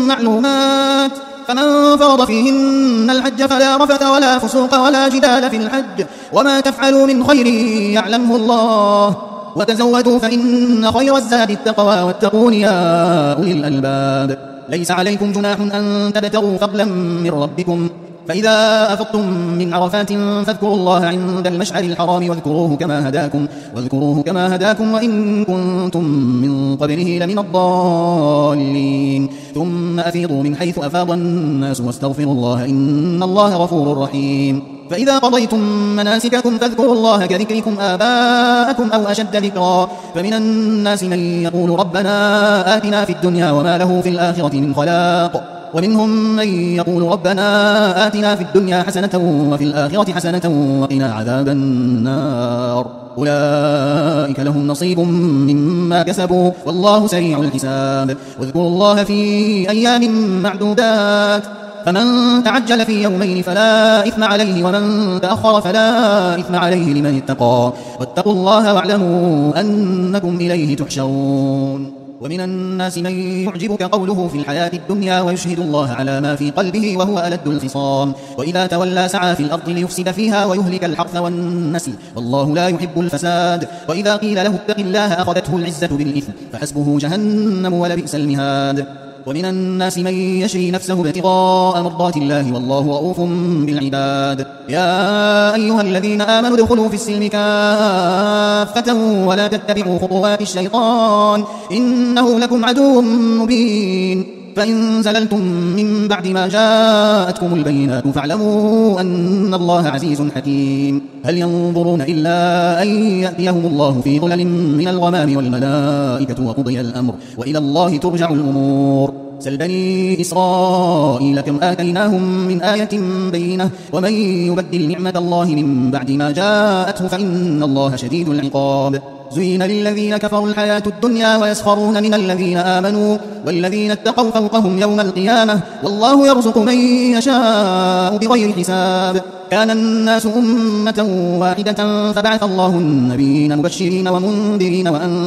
معلومات، فمن فرض فيهن الحج فلا رفث ولا فسوق ولا جدال في الحج، وما تفعلوا من خير يعلمه الله، وتزودوا فإن خير الزاد التقوى، واتقون يا أولي الألباب. ليس عليكم جناح أن تبتغوا فضلا من ربكم، فإذا أفضتم من عرفات فاذكروا الله عند المشعر الحرام واذكروه كما هداكم وإن كنتم من قبله لمن الضالين، ثم أفيضوا من حيث أفاض الناس واستغفروا الله إن الله غفور رحيم. فإذا قضيتم مناسككم فاذكروا الله كذكركم آباءكم أو أشد ذكرا، فمن الناس من يقول ربنا آتنا في الدنيا وما له في الآخرة من خلاق، ومنهم من يقول ربنا آتنا في الدنيا حسنة وفي الآخرة حسنة وقنا عذاب النار، أولئك لهم نصيب مما كسبوا والله سريع الحساب. واذكروا الله في أيام معدودات، فمن تعجل في يومين فلا إثم عليه، ومن تأخر فلا إثم عليه لمن اتقى، واتقوا الله واعلموا أنكم إليه تحشرون. ومن الناس من يعجبك قوله في الحياة الدنيا ويشهد الله على ما في قلبه وهو ألد الخصام، وإذا تولى سعى في الأرض ليفسد فيها ويهلك الحرث والنسل والله لا يحب الفساد، وإذا قيل له اتق الله أخذته العزة بالإثم فحسبه جهنم ولبئس المهاد. ومن الناس من يشري نفسه ابتغاء مرضات الله والله رؤوف بالعباد. يا أيها الذين آمنوا ادخلوا في السلم كافة ولا تتبعوا خطوات الشيطان إنه لكم عدو مبين، فإن زللتم من بعد ما جاءتكم البينات فاعلموا أن الله عزيز حكيم. هل ينظرون إلا أن يأتيهم الله في ظلل من الغمام والملائكة وقضي الأمر وإلى الله ترجع الأمور. سل بني إسرائيل كم آتيناهم من آية بينة ومن يبدل نعمة الله من بعد ما جاءته فإن الله شديد العقاب زين للذين كفروا الحياة الدنيا ويسخرون من الذين آمنوا والذين اتقوا فوقهم يوم القيامة والله يرزق من يشاء بغير حساب كان الناس أمة واحدة فبعث الله النبيين مبشرين ومنذرين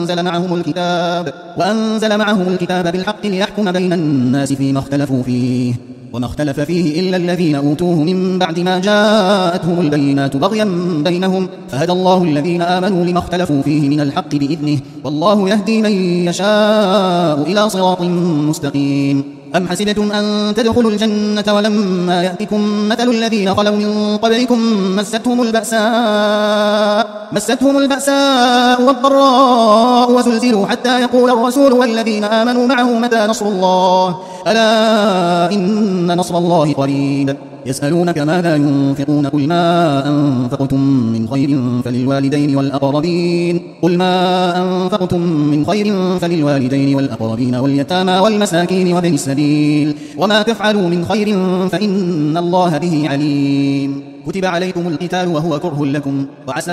وأنزل معهم الكتاب بالحق ليحكم بين الناس فيما اختلفوا فيه وما اختلف فيه إلا الذين أوتوه من بعد ما جاءتهم البينات بغيا بينهم فهدى الله الذين آمنوا لما اختلفوا فيه من الحق بإذنه والله يهدي من يشاء إلى صراط مستقيم أم حسبتم أن تدخلوا الجنة ولما يأتكم مثل الذين خلوا من قبلكم مستهم البأساء والضراء وزلزلوا حتى يقول الرسول والذين آمنوا معه متى نصر الله ألا إن نصر الله قريب يسألونك ماذا ينفقون قل ما أنفقتم من خير فللوالدين والأقربين واليتامى والمساكين وابن السبيل وما تفعلوا من خير فإن الله به عليم كتب عليكم القتال وهو كره لكم وعسى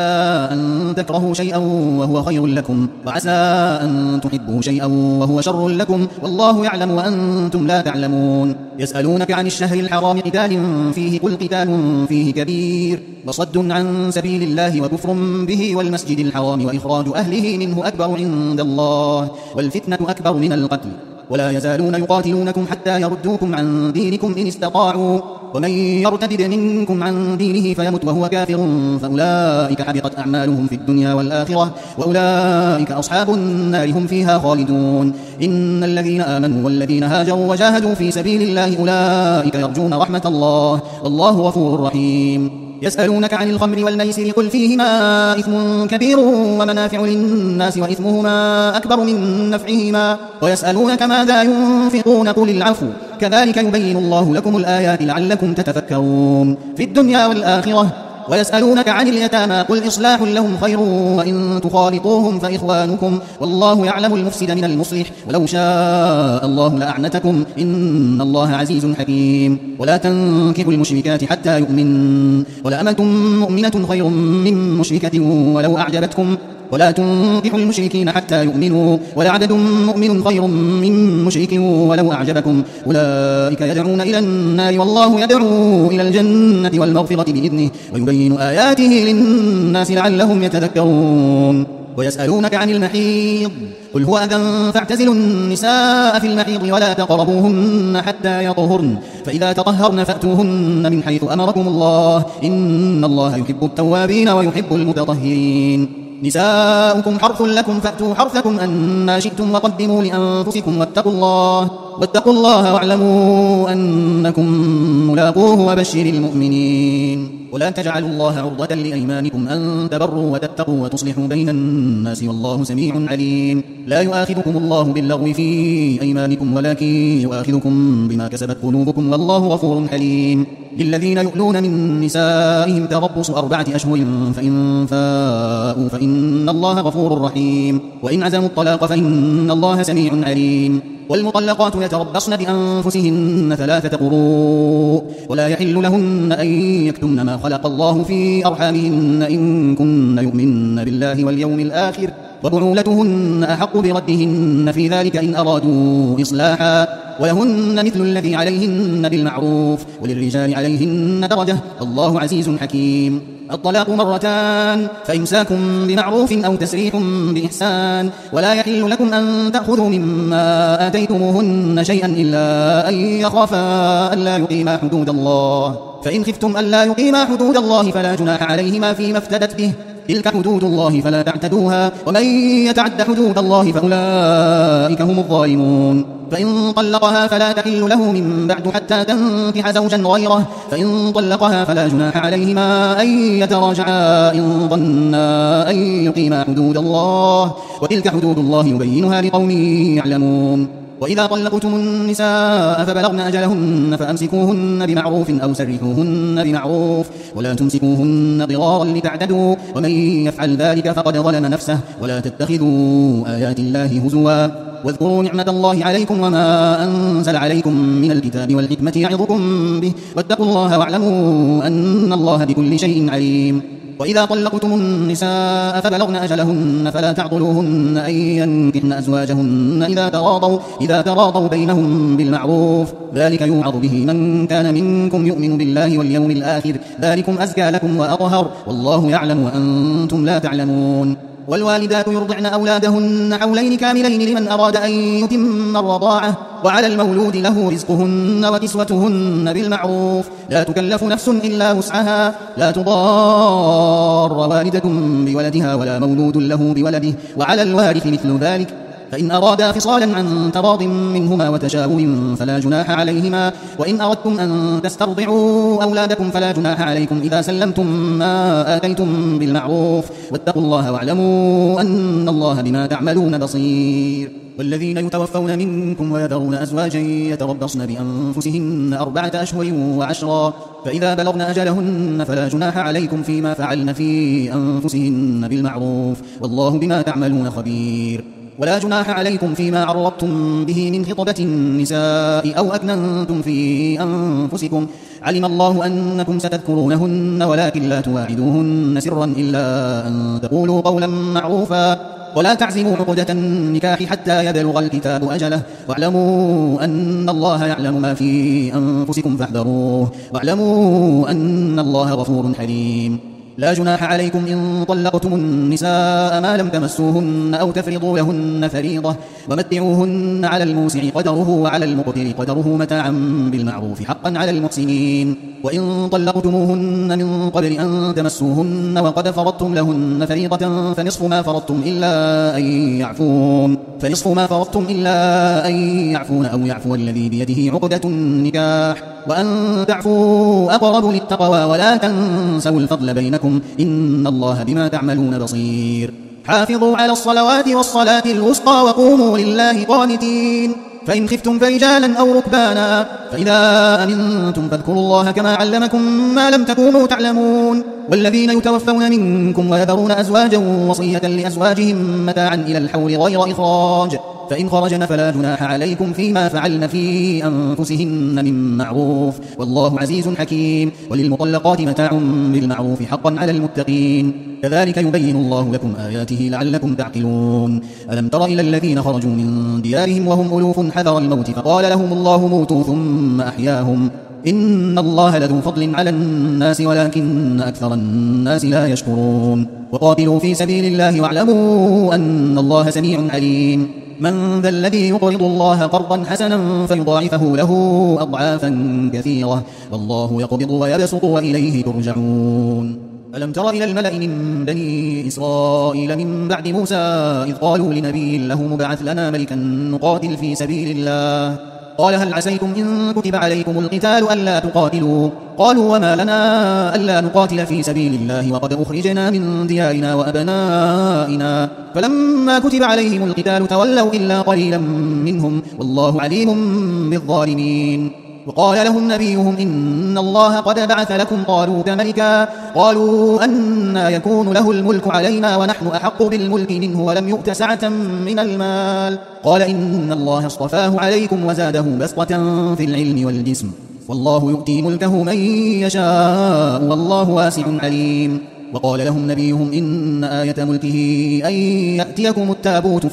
أن تكرهوا شيئا وهو خير لكم وعسى أن تحبوا شيئا وهو شر لكم والله يعلم وأنتم لا تعلمون يسألونك عن الشهر الحرام قتال فيه قل قتال فيه كبير وصد عن سبيل الله وكفر به والمسجد الحرام وإخراج أهله منه أكبر عند الله والفتنة أكبر من القتل ولا يزالون يقاتلونكم حتى يردوكم عن دينكم إن استطاعوا ومن يرتد منكم عن دينه فيمت وهو كافر فأولئك حبطت أعمالهم في الدنيا والآخرة وأولئك أصحاب النار هم فيها خالدون إن الذين آمنوا والذين هاجروا وجاهدوا في سبيل الله أولئك يرجون رحمة الله والله غفور رحيم يسألونك عن الخمر والميسر قل فيهما إثم كبير ومنافع للناس وإثمهما أكبر من نفعهما ويسألونك ماذا ينفقون قل العفو كذلك يبين الله لكم الآيات لعلكم تتفكرون في الدنيا والآخرة ويسألونك عن اليتامى قل إصلاح لهم خير وإن تخالطوهم فإخوانكم والله يعلم المفسد من المصلح ولو شاء الله لأعنتكم إن الله عزيز حكيم ولا تنكحوا المشركات حتى يؤمن ولأمة مؤمنة خير من مشركة ولو أعجبتكم ولا تنكحوا المشركين حتى يؤمنوا ولعبد مؤمن خير من مشرك ولو أعجبكم أولئك يدعون إلى النار والله يدعو إلى الجنة والمغفرة بإذنه ويبين آياته للناس لعلهم يتذكرون ويسألونك عن المحيض قل هو أذى فاعتزلوا النساء في المحيض ولا تقربوهن حتى يطهرن فإذا تطهرن فأتوهن من حيث أمركم الله إن الله يحب التوابين ويحب المتطهرين نساؤكم حرث لكم فأتوا حرثكم أنا شئتم وقدموا لأنفسكم واتقوا الله واعلموا أنكم ملاقوه وبشر المؤمنين ولا تجعلوا الله عرضة لأيمانكم أن تبروا وتتقوا وتصلحوا بين الناس والله سميع عليم لا يؤاخذكم الله باللغو في أيمانكم ولكن يؤاخذكم بما كسبت قلوبكم والله غفور حليم للذين يؤلون من نسائهم تربص 4 أشهر فإن فاءوا فإن الله غفور رحيم وإن عزموا الطلاق فإن الله سميع عليم والمطلقات يتربصن بأنفسهن 3 قروء ولا يحل لهن أن يكتمن ما خلق الله في أرحامهن إن كن يؤمن بالله واليوم الآخر وبعولتهن أحق بردهن في ذلك إن أرادوا إصلاحا ولهن مثل الذي عليهن بالمعروف وللرجال عليهن درجة الله عزيز حكيم الطلاق 2 مرتان فإمساك بمعروف أو تسريح بإحسان ولا يحل لكم أن تأخذوا مما آتيتموهن شيئا إلا أن يخافا ألا يقيما حدود الله فإن خفتم ألا يقيما حدود الله فلا جناح عليهما فيما افتدت به تلك حدود الله فلا تعتدوها ومن يتعد حدود الله فأولئك هم الظالمون فإن طلقها فلا تحل له من بعد حتى تنكح زوجا غيره فإن طلقها فلا جناح عليهما أن يتراجعا إن ظنا أن يقيما حدود الله وتلك حدود الله يبينها لقوم يعلمون وإذا طلقتم النساء فبلغن أجلهن فأمسكوهن بمعروف أو سرحوهن بمعروف ولا تمسكوهن ضرارا لتعتدوا ومن يفعل ذلك فقد ظلم نفسه ولا تتخذوا آيات الله هزوا واذكروا نعمة الله عليكم وما أنزل عليكم من الكتاب والحكمة يعظكم به واتقوا الله واعلموا أن الله بكل شيء عليم. وإذا طلقتم النساء فبلغن أجلهن فلا تعضلوهن أن ينكحن أزواجهن إذا تراضوا بينهم بالمعروف، ذلك يوعظ به من كان منكم يؤمن بالله واليوم الآخر، ذلكم أزكى لكم وأطهر، والله يعلم وأنتم لا تعلمون. والوالدات يرضعن أولادهن حولين كاملين لمن أراد أن يتم الرضاعة، وعلى المولود له رزقهن وكسوتهن بالمعروف، لا تكلف نفس إلا وسعها، لا تضار والدة بولدها ولا مولود له بولده، وعلى الوارث مثل ذلك، فإن أرادا فصالا عن تراض منهما وتشاور فلا جناح عليهما، وإن أردتم أن تسترضعوا أولادكم فلا جناح عليكم إذا سلمتم ما آتيتم بالمعروف، واتقوا الله واعلموا أن الله بما تعملون بصير. والذين يتوفون منكم ويذرون أزواجا يتربصن بأنفسهن 4 أشهر و10، فإذا بلغن أجلهن فلا جناح عليكم فيما فعلن في أنفسهن بالمعروف، والله بما تعملون خبير. ولا جناح عليكم فيما عرضتم به من خطبة النساء أو أكننتم في أنفسكم، علم الله أنكم ستذكرونهن ولكن لا تواعدوهن سرا إلا أن تقولوا قولا معروفا، ولا تعزموا عقدة النكاح حتى يبلغ الكتاب أجله، واعلموا أن الله يعلم ما في أنفسكم فاحذروه، واعلموا أن الله غفور حليم. لا جناح عليكم إن طلقتم النساء ما لم تمسوهن أو تفرضوا لهن فريضة، ومتعوهن على الموسع قدره وعلى المقتر قدره متاعا بالمعروف حقا على المحسنين. وإن طلقتموهن من قبل أن تمسوهن وقد فرضتم لهن فريضة فنصف ما فرضتم إلا أن يعفون أو يعفو الذي بيده عقدة النكاح، وأن تعفوا أقرب للتقوى، ولا تنسوا الفضل بينكم، إن الله بما تعملون بصير. حافظوا على الصلوات والصلاة الوسطى وقوموا لله قانتين، فإن خفتم فرجالا أو ركبانا، فإذا أمنتم فاذكروا الله كما علمكم ما لم تكونوا تعلمون. والذين يتوفون منكم ويذرون أزواجا وصية لأزواجهم متاعا إلى الحول غير إخراج، فإن خرجن فلا جناح عليكم فيما فعلن في أنفسهن من معروف، والله عزيز حكيم. وللمطلقات متاع بالمعروف حقا على المتقين، كذلك يبين الله لكم آياته لعلكم تعقلون. ألم تر إلى الذين خرجوا من ديارهم وهم ألوف حذر الموت فقال لهم الله موتوا ثم أحياهم، إن الله لذو فضل على الناس ولكن أكثر الناس لا يشكرون. وقاتلوا في سبيل الله واعلموا أن الله سميع عليم. من ذا الذي يقرض الله قرضا حسنا فيضاعفه له أضعافا كثيرة، والله يقبض ويبسط وإليه ترجعون. ألم تر إلى الملأ من بني إسرائيل من بعد موسى إذ قالوا لنبي له مبعث لنا ملكا نقاتل في سبيل الله، قال هل عسيتم إن كتب عليكم القتال ألا تقاتلوا؟ قالوا وما لنا ألا نقاتل في سبيل الله وقد أخرجنا من ديارنا وأبنائنا، فلما كتب عليهم القتال تولوا إلا قليلا منهم، والله عليم بالظالمين. وقال لهم نبيهم إن الله قد بعث لكم طالوت ملكا، قالوا أنى يكون له الملك علينا ونحن أحق بالملك منه ولم يؤت سعة من المال، قال إن الله اصطفاه عليكم وزاده بسطة في العلم والجسم، والله يؤتي ملكه من يشاء والله واسع عليم. وقال لهم نبيهم إن آية ملكه أن يأتيكم التابوت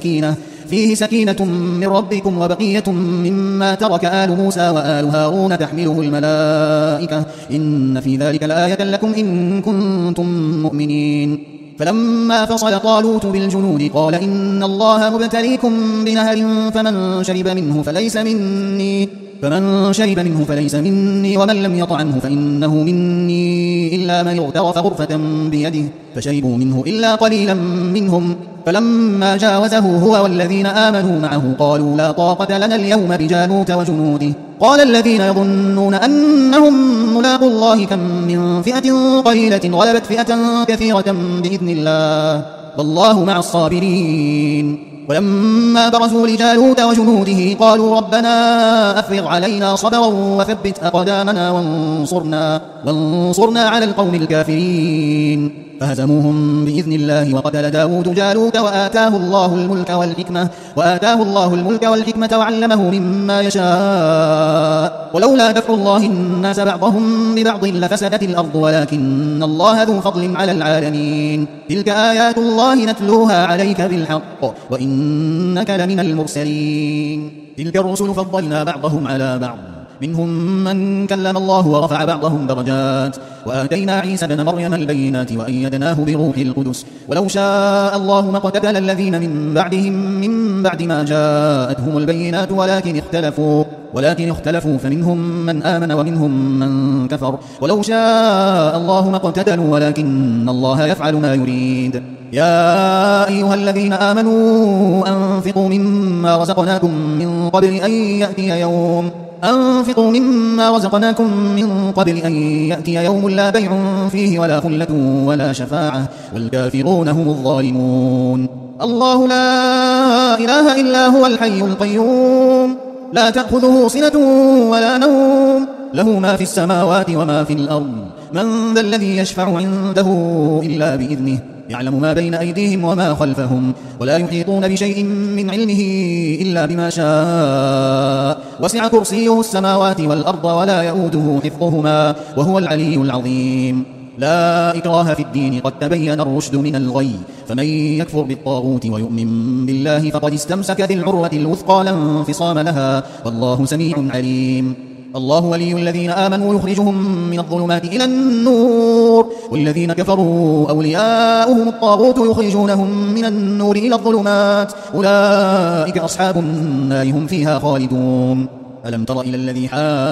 فيه سكينة من ربكم وبقية مما ترك آل موسى وآل هارون تحمله الملائكة، إن في ذلك لآية لكم إن كنتم مؤمنين. فلما فصل طالوت بالجنود قال إن الله مبتليكم بنهر فمن شرب منه فليس مني ومن لم يطعمه فإنه مني إلا من اغترف غرفة بيده، فشربوا منه إلا قليلا منهم. فلما جاوزه هو والذين آمنوا معه قالوا لا طاقة لنا اليوم بجالوت وجنوده، قال الذين يظنون أنهم ملاقوا الله كم من فئة قليلة غلبت فئة كثيرة بإذن الله، والله مع الصابرين. ولما برزوا لجالوت وجنوده قالوا ربنا أفرغ علينا صبرا وثبت أقدامنا وانصرنا على القوم الكافرين فهزموهم بإذن الله وقتل داود جالوت وآتاه الله الملك والحكمة وعلمه مما يشاء ولولا دفع الله الناس بعضهم ببعض لفسدت الأرض ولكن الله ذو فضل على العالمين تلك آيات الله نتلوها عليك بالحق وإنك لمن المرسلين تلك الرسل فضلنا بعضهم على بعض منهم من كلم الله ورفع بعضهم درجات وآتينا عيسى ابن مريم البينات وأيدناه بروح القدس ولو شاء الله ما اقتتل الذين من بعدهم من بعد ما جاءتهم البينات ولكن اختلفوا فمنهم من آمن ومنهم من كفر ولو شاء الله ما اقتتلوا ولكن الله يفعل ما يريد يا أيها الذين آمنوا أنفقوا مما رزقناكم من قبل أن يأتي يوم لا بيع فيه ولا خلة ولا شفاعة والكافرون هم الظالمون الله لا إله إلا هو الحي القيوم لا تأخذه سنة ولا نوم له ما في السماوات وما في الأرض من ذا الذي يشفع عنده إلا بإذنه يعلم ما بين أيديهم وما خلفهم ولا يحيطون بشيء من علمه إلا بما شاء وسع كرسيه السماوات والأرض ولا يؤوده حفظهما وهو العلي العظيم لا إكراه في الدين قد تبين الرشد من الغي فمن يكفر بالطاغوت ويؤمن بالله فقد استمسك بالعروة الوثقى لا انفصام لها والله سميع عليم الله ولي الذين آمنوا يخرجهم من الظلمات إلى النور والذين كفروا أولياؤهم الطاغوت يخرجونهم من النور إلى الظلمات أولئك أصحاب النار هم فيها خالدون ألم تر إلى الذي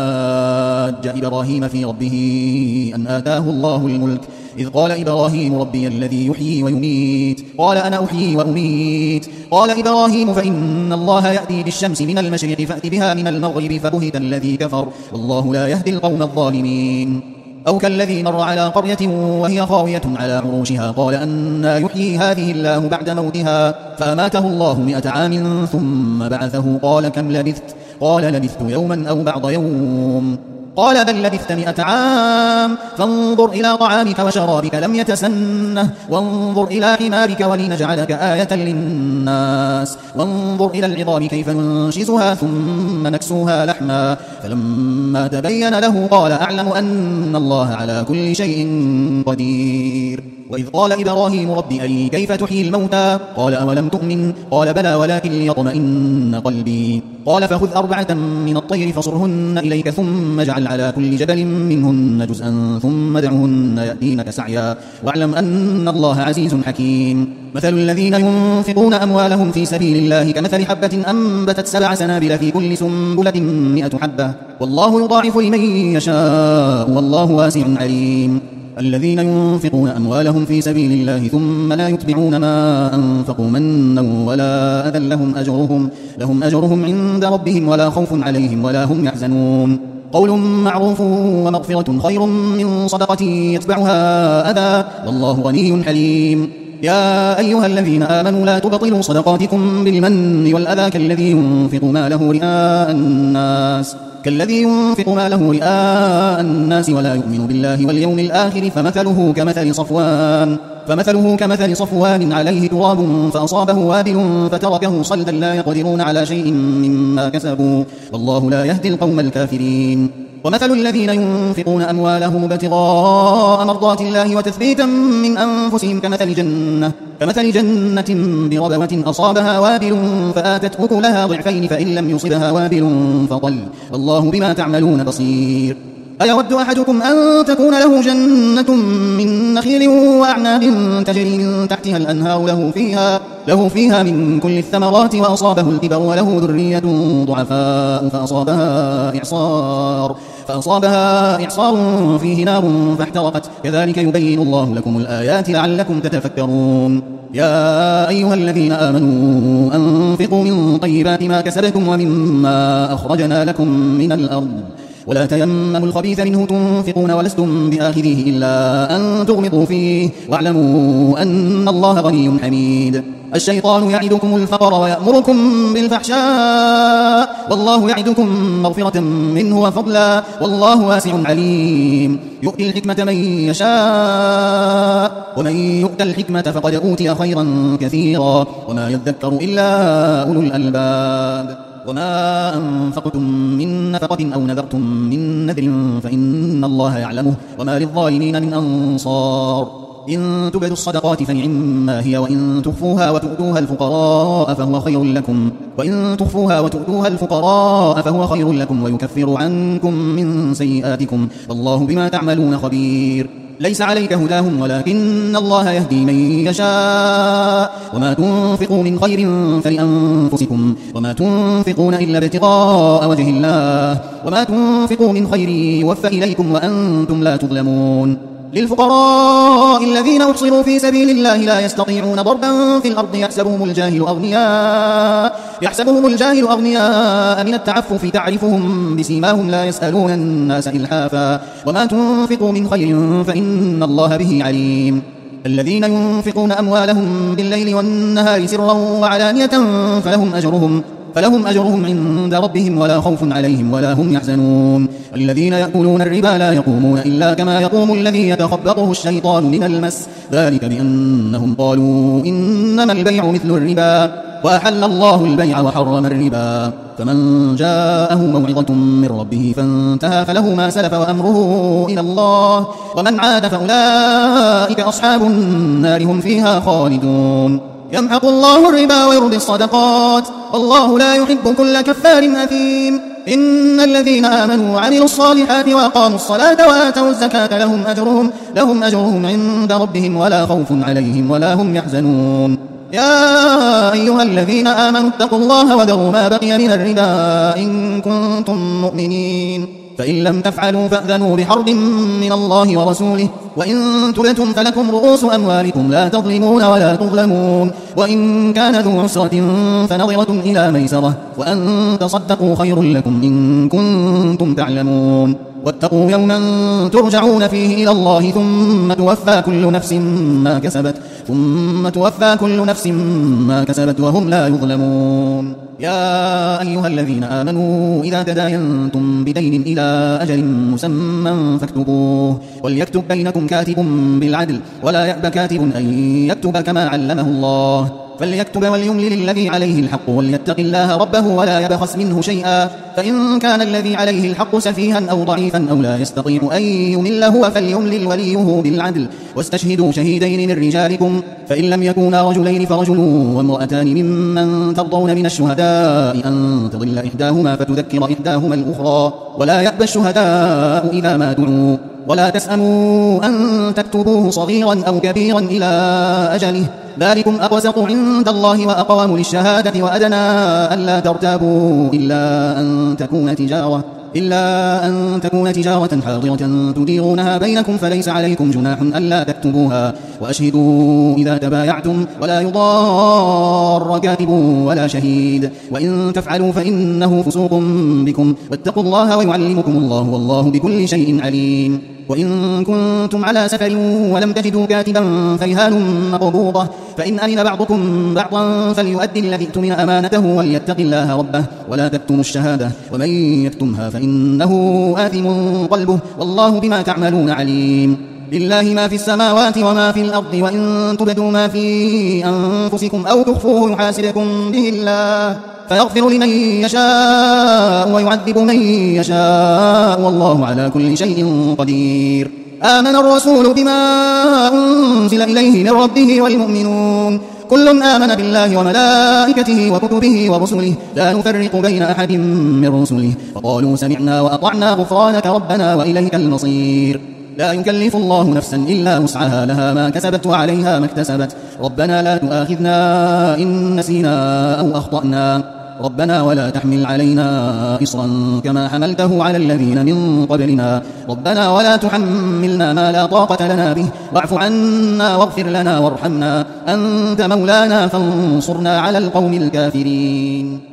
حاج إبراهيم في ربه أن آتاه الله الملك إذ قال إبراهيم ربي الذي يحيي ويميت قال أنا أحيي وأميت قال إبراهيم فإن الله يأتي بالشمس من المشرق فأت بها من المغرب فبهت الذي كفر والله لا يهدي القوم الظالمين أو كالذي مر على قرية وهي خاوية على عروشها قال أنى يحيي هذه الله بعد موتها فأماته الله 100 عام ثم بعثه قال كم لبثت قال لبثت يوما أو بعض يوم قال بل لبثت 100 عام فانظر إلى طعامك وشرابك لم يتسنه وانظر إلى حمارك ولنجعلك آية للناس وانظر إلى العظام كيف ننشزها ثم نكسوها لحما فلما تبين له قال أعلم أن الله على كل شيء قدير وإذ قال إبراهيم رب أرني كيف تحيي الموتى قال أولم تؤمن قال بلى ولكن ليطمئن قلبي قال فخذ 4 من الطير فصرهن إليك ثم اجعل على كل جبل منهن جزءا ثم دعهن يأتينك سعيا واعلم أن الله عزيز حكيم مثل الذين ينفقون أموالهم في سبيل الله كمثل حبة أنبتت 7 سنابل في كل سنبلة 100 حبة والله يضاعف لمن يشاء والله واسع عليم الذين ينفقون أموالهم في سبيل الله ثم لا يتبعون ما أنفقوا منا ولا أذى لهم أجرهم عند ربهم ولا خوف عليهم ولا هم يحزنون قول معروف ومغفرة خير من صدقة يتبعها أذى والله غني حليم يا أيها الذين آمنوا لا تبطلوا صدقاتكم بالمن والأذى كالذي ينفق ماله رئاء الناس ولا يؤمن بالله واليوم الآخر فمثله كمثل صفوان عليه تراب فأصابه وابل فتركه صلدا لا يقدرون على شيء مما كسبوا والله لا يهدي القوم الكافرين ومثل الذين ينفقون أموالهم ابتغاء مرضات الله وتثبيتا من أنفسهم كمثل جنة بربوة أصابها وابل فآتت أكلها ضعفين فإن لم يصبها وابل فطل والله بما تعملون بصير أيود أحدكم أن تكون له جنة من نخيل وأعناب تجري من تحتها الأنهار له فيها من كل الثمرات وأصابه الكبر وله ذرية ضعفاء فأصابها إعصار فيه نار فاحترقت كذلك يبين الله لكم الآيات لعلكم تتفكرون يا أيها الذين آمنوا أنفقوا من طيبات ما كسبتم ومما أخرجنا لكم من الأرض ولا تيمموا الخبيث منه تنفقون ولستم بآخذه إلا أن تغمضوا فيه واعلموا أن الله غني حميد الشيطان يعدكم الفقر ويأمركم بالفحشاء والله يعدكم مغفرة منه وفضلا والله واسع عليم. يؤتي الحكمة من يشاء ومن يؤت الحكمة فقد أوتي خيرا كثيرا وما يذكر إلا أولو الألباب. وما أنفقتم من نفقة أو نذرتم من نذر فإن الله يعلمه وما للظالمين من أنصار. إن تبدوا الصدقات فنعما هي وإن تخفوها وتؤتوها الفقراء فهو خير لكم ويكفر عنكم من سيئاتكم والله بما تعملون خبير. ليس عليك هداهم ولكن الله يهدي من يشاء وما تنفقوا من خير فلأنفسكم وما تنفقون إلا ابتغاء وجه الله وما تنفقوا من خير يوفى إليكم وأنتم لا تظلمون. للفقراء الذين أحصروا في سبيل الله لا يستطيعون ضربا في الأرض يحسبهم الجاهل أغنياء من التعفف تعرفهم بسيماهم لا يسألون الناس إلحافا وما تنفقوا من خير فإن الله به عليم. الذين ينفقون أموالهم بالليل والنهار سرا وعلانية فلهم أجرهم عند ربهم ولا خوف عليهم ولا هم يحزنون. الذين يأكلون الربا لا يقومون إلا كما يقوم الذي يتخبطه الشيطان من المس ذلك بأنهم قالوا إنما البيع مثل الربا وأحل الله البيع وحرم الربا. فمن جاءه موعظة من ربه فانتهى فله ما سلف وأمره إلى الله ومن عاد فأولئك أصحاب النار هم فيها خالدون. يمحق الله الربا ويربي الصدقات والله لا يحب كل كفار أثيم. إن الذين آمنوا وعملوا الصالحات وأقاموا الصلاة وآتوا الزكاة لهم أجرهم عند ربهم ولا خوف عليهم ولا هم يحزنون. يا أيها الذين آمنوا اتقوا الله وذروا ما بقي من الربا إن كنتم مؤمنين فإن لم تفعلوا فأذنوا بحرب من الله ورسوله وإن تبتم فلكم رؤوس أموالكم لا تظلمون ولا تظلمون وإن كان ذو عسرة فنظرة إلى ميسرة وأن تصدقوا خير لكم إن كنتم تعلمون. واتقوا يوما ترجعون فيه إلى الله ثم توفى كل نفس ما كسبت وهم لا يظلمون. يا أيها الذين آمنوا إذا تداينتم بدين إلى أجل مسمى فاكتبوه وليكتب بينكم كاتب بالعدل ولا يأب كاتب أن يكتب كما علمه الله فليكتب وليملل الذي عليه الحق وليتق الله ربه ولا يبخس منه شيئا فإن كان الذي عليه الحق سفيها أو ضعيفا أو لا يستطيع أن يمل هو فليملل وليه بالعدل واستشهدوا شهيدين من رجالكم فإن لم يكونا رجلين فرجل وامرأتان ممن ترضون من الشهداء أن تضل إحداهما فتذكر إحداهما الأخرى ولا يأبى الشهداء إذا ما دعوا ولا تسأموا أن تكتبوه صغيرا أو كبيرا إلى أجله ذلكم أقسط عند الله وأقوام للشهادة وأدنى ألا ترتابوا إلا أن تكون تجارة حاضرة تديرونها بينكم فليس عليكم جناح ألا تكتبوها وأشهدوا إذا تبايعتم ولا يضار كاتب ولا شهيد وإن تفعلوا فإنه فسوق بكم واتقوا الله ويعلمكم الله والله بكل شيء عليم. وإن كنتم على سفر ولم تجدوا كاتبا فرهان مقبوضة فإن أمن بعضكم بعضا فليؤدي الذي اؤتمن أمانته وليتق الله ربه ولا تكتموا الشهادة ومن يكتمها فإنه آثم قلبه والله بما تعملون عليم. لله ما في السماوات وما في الأرض وإن تبدوا ما في أنفسكم أو تخفوه يحاسبكم به الله فيغفر لمن يشاء ويعذب من يشاء والله على كل شيء قدير. آمن الرسول بما أنزل إليه من ربه والمؤمنون كل آمن بالله وملائكته وكتبه ورسله لا نفرق بين أحد من رسله وقالوا سمعنا وأطعنا غفرانك ربنا وإليك المصير. لا يكلف الله نفسا إلا وسعها لها ما كسبت وعليها ما اكتسبت ربنا لا تؤاخذنا إن نسينا أو أخطأنا ربنا ولا تحمل علينا إصرا كما حملته على الذين من قبلنا ربنا ولا تحملنا ما لا طاقة لنا به واعف عنا واغفر لنا وارحمنا أنت مولانا فانصرنا على القوم الكافرين.